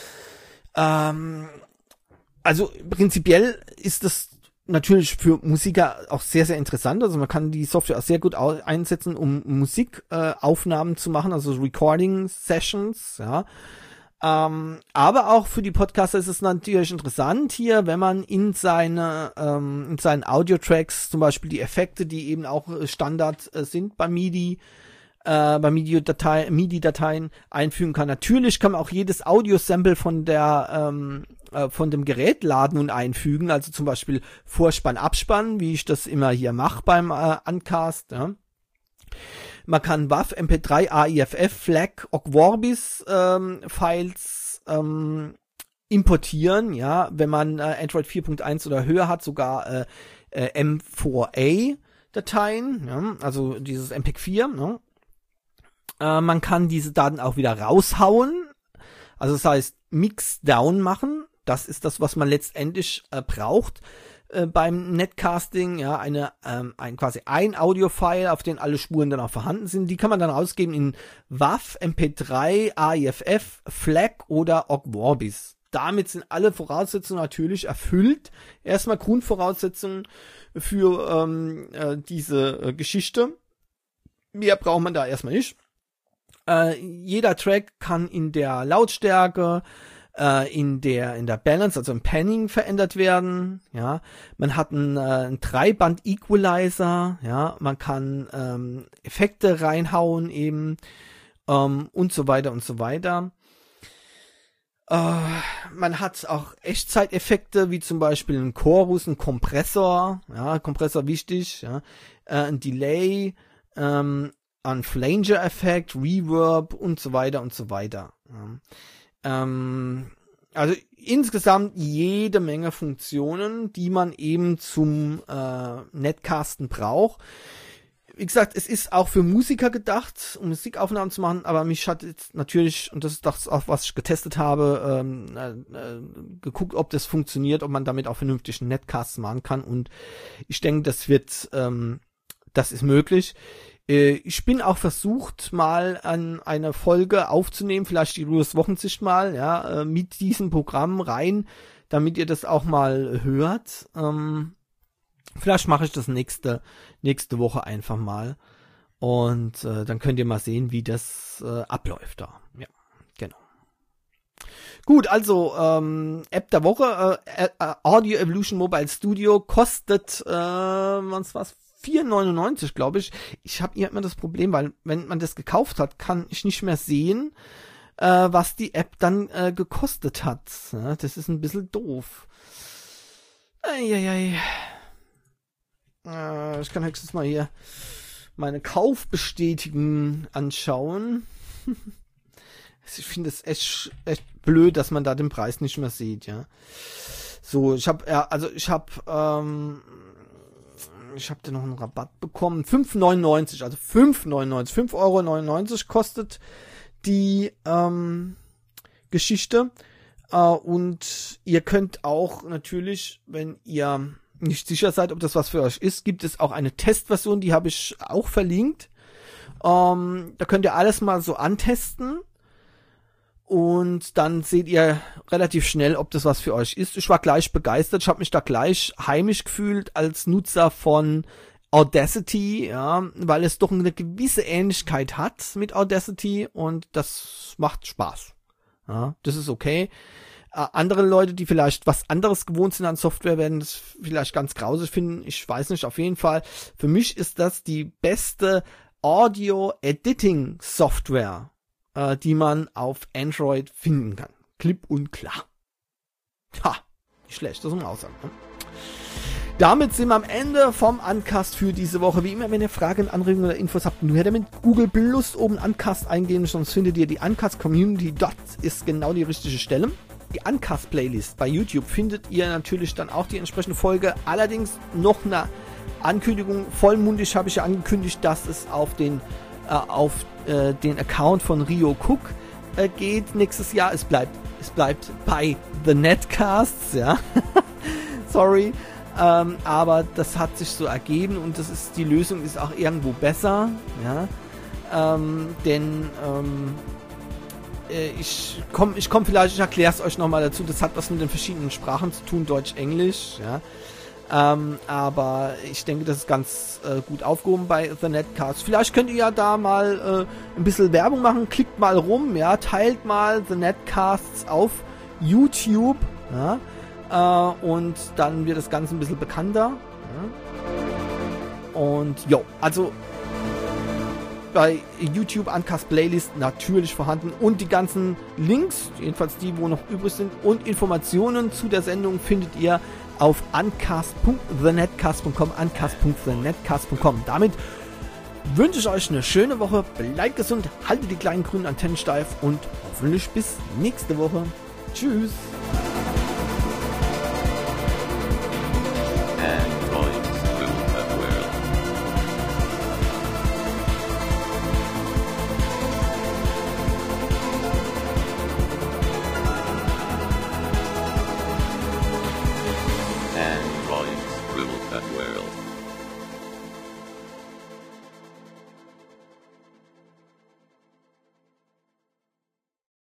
Ähm, also prinzipiell ist das natürlich für Musiker auch sehr, sehr interessant. Also man kann die Software auch sehr gut einsetzen, um Musikaufnahmen äh, zu machen, also Recording-Sessions, ja. Ähm, aber auch für die Podcaster ist es natürlich interessant hier, wenn man in seine ähm, in seinen Audio-Tracks zum Beispiel die Effekte, die eben auch Standard äh, sind bei MIDI, äh, bei MIDI-Datei, MIDI-Dateien einfügen kann. Natürlich kann man auch jedes Audio-Sample von der ähm, äh, von dem Gerät laden und einfügen, also zum Beispiel Vorspann, Abspann, wie ich das immer hier mache beim äh, Uncast, ja. Man kann W A V, M P drei, A I F F, FLAC, Ogg Vorbis ähm, Files ähm, importieren, ja, wenn man äh, Android vier Punkt eins oder höher hat, sogar äh, äh, M vier A Dateien, ja, also dieses M P vier, ne? Äh, man kann diese Daten auch wieder raushauen, also das heißt Mix Down machen, das ist das, was man letztendlich äh, braucht. Beim Netcasting, ja, eine, ähm, ein, quasi ein Audio-File, auf dem alle Spuren dann auch vorhanden sind. Die kann man dann ausgeben in W A V, M P drei, A I F F, FLAC oder Ogg Vorbis. Damit sind alle Voraussetzungen natürlich erfüllt. Erstmal Grundvoraussetzungen für ähm, äh, diese äh, Geschichte. Mehr braucht man da erstmal nicht. Äh, jeder Track kann in der Lautstärke, in der in der Balance, also im Panning verändert werden, ja, man hat einen, äh, einen Dreiband-Equalizer, ja, man kann ähm, Effekte reinhauen eben ähm, und so weiter und so weiter. Äh, man hat auch Echtzeiteffekte, wie zum Beispiel einen Chorus, einen Kompressor, ja, Kompressor wichtig, ja, äh, ein Delay, ähm, ein Flanger-Effekt, Reverb und so weiter und so weiter, ja. Ähm, also insgesamt jede Menge Funktionen, die man eben zum äh, Netcasten braucht. Wie gesagt, es ist auch für Musiker gedacht, um Musikaufnahmen zu machen, aber mich hat jetzt natürlich, und das ist das auch, was ich getestet habe, ähm, äh, geguckt, ob das funktioniert, ob man damit auch vernünftig einen Netcast machen kann, und ich denke, das wird, ähm, das ist möglich. Ich bin auch versucht, mal an eine Folge aufzunehmen, vielleicht die Ruhes Wochensicht mal, ja, mit diesem Programm rein, damit ihr das auch mal hört. Ähm, vielleicht mache ich das nächste, nächste Woche einfach mal. Und äh, dann könnt ihr mal sehen, wie das äh, abläuft da. Ja, genau. Gut, also ähm, App der Woche, äh, äh, Audio Evolution Mobile Studio kostet, äh, was was? vier neunundneunzig, glaube ich. Ich habe hier immer das Problem, weil wenn man das gekauft hat, kann ich nicht mehr sehen, äh, was die App dann äh, gekostet hat. Ja, das ist ein bisschen doof. Eieiei. Äh, ich kann höchstens mal hier meine Kaufbestätigung anschauen. Ich finde es echt, echt blöd, dass man da den Preis nicht mehr sieht, ja. So, ich habe, ja, also ich habe, ähm, ich habe da noch einen Rabatt bekommen. fünf neunundneunzig, also fünf neunundneunzig, fünf Euro neunundneunzig kostet die ähm, Geschichte. Äh, und ihr könnt auch natürlich, wenn ihr nicht sicher seid, ob das was für euch ist, gibt es auch eine Testversion, die habe ich auch verlinkt. Ähm, da könnt ihr alles mal so antesten. Und dann seht ihr relativ schnell, ob das was für euch ist. Ich war gleich begeistert. Ich habe mich da gleich heimisch gefühlt als Nutzer von Audacity, ja, weil es doch eine gewisse Ähnlichkeit hat mit Audacity und das macht Spaß. Ja, das ist okay. Äh, andere Leute, die vielleicht was anderes gewohnt sind an Software, werden das vielleicht ganz grausig finden. Ich weiß nicht, auf jeden Fall. Für mich ist das die beste Audio-Editing-Software, die man auf Android finden kann. Klipp und klar. Ha, nicht schlecht, das ist eine Aussage. Ne? damit sind wir am Ende vom Uncast für diese Woche. Wie immer, wenn ihr Fragen, Anregungen oder Infos habt, nur her damit Google Plus oben Uncast eingeben, sonst findet ihr die Uncast Community. Dort ist genau die richtige Stelle. Die Uncast Playlist bei YouTube findet ihr natürlich dann auch die entsprechende Folge. Allerdings noch eine Ankündigung. Vollmundig habe ich ja angekündigt, dass es auf den, äh, auf, äh, den Account von Rio Cook äh, geht nächstes Jahr. Es bleibt, es bleibt bei The Netcasts, ja. Sorry. Ähm, aber das hat sich so ergeben und das ist, die Lösung ist auch irgendwo besser, ja, ähm, denn ähm, äh, ich komme ich komm vielleicht, ich erkläre es euch nochmal dazu, das hat was mit den verschiedenen Sprachen zu tun, Deutsch, Englisch, ja, ähm, aber ich denke, das ist ganz äh, gut aufgehoben bei The Netcast. Vielleicht könnt ihr ja da mal äh, ein bisschen Werbung machen, klickt mal rum, ja, teilt mal The Netcasts auf YouTube, ja, Uh, und dann wird das Ganze ein bisschen bekannter. Ja. Und jo, also bei YouTube Uncast Playlist natürlich vorhanden und die ganzen Links, jedenfalls die, wo noch übrig sind, und Informationen zu der Sendung findet ihr auf uncast punkt the netcast punkt com, uncast punkt the netcast punkt com. Damit wünsche ich euch eine schöne Woche, bleibt gesund, haltet die kleinen grünen Antennen steif und hoffentlich bis nächste Woche. Tschüss!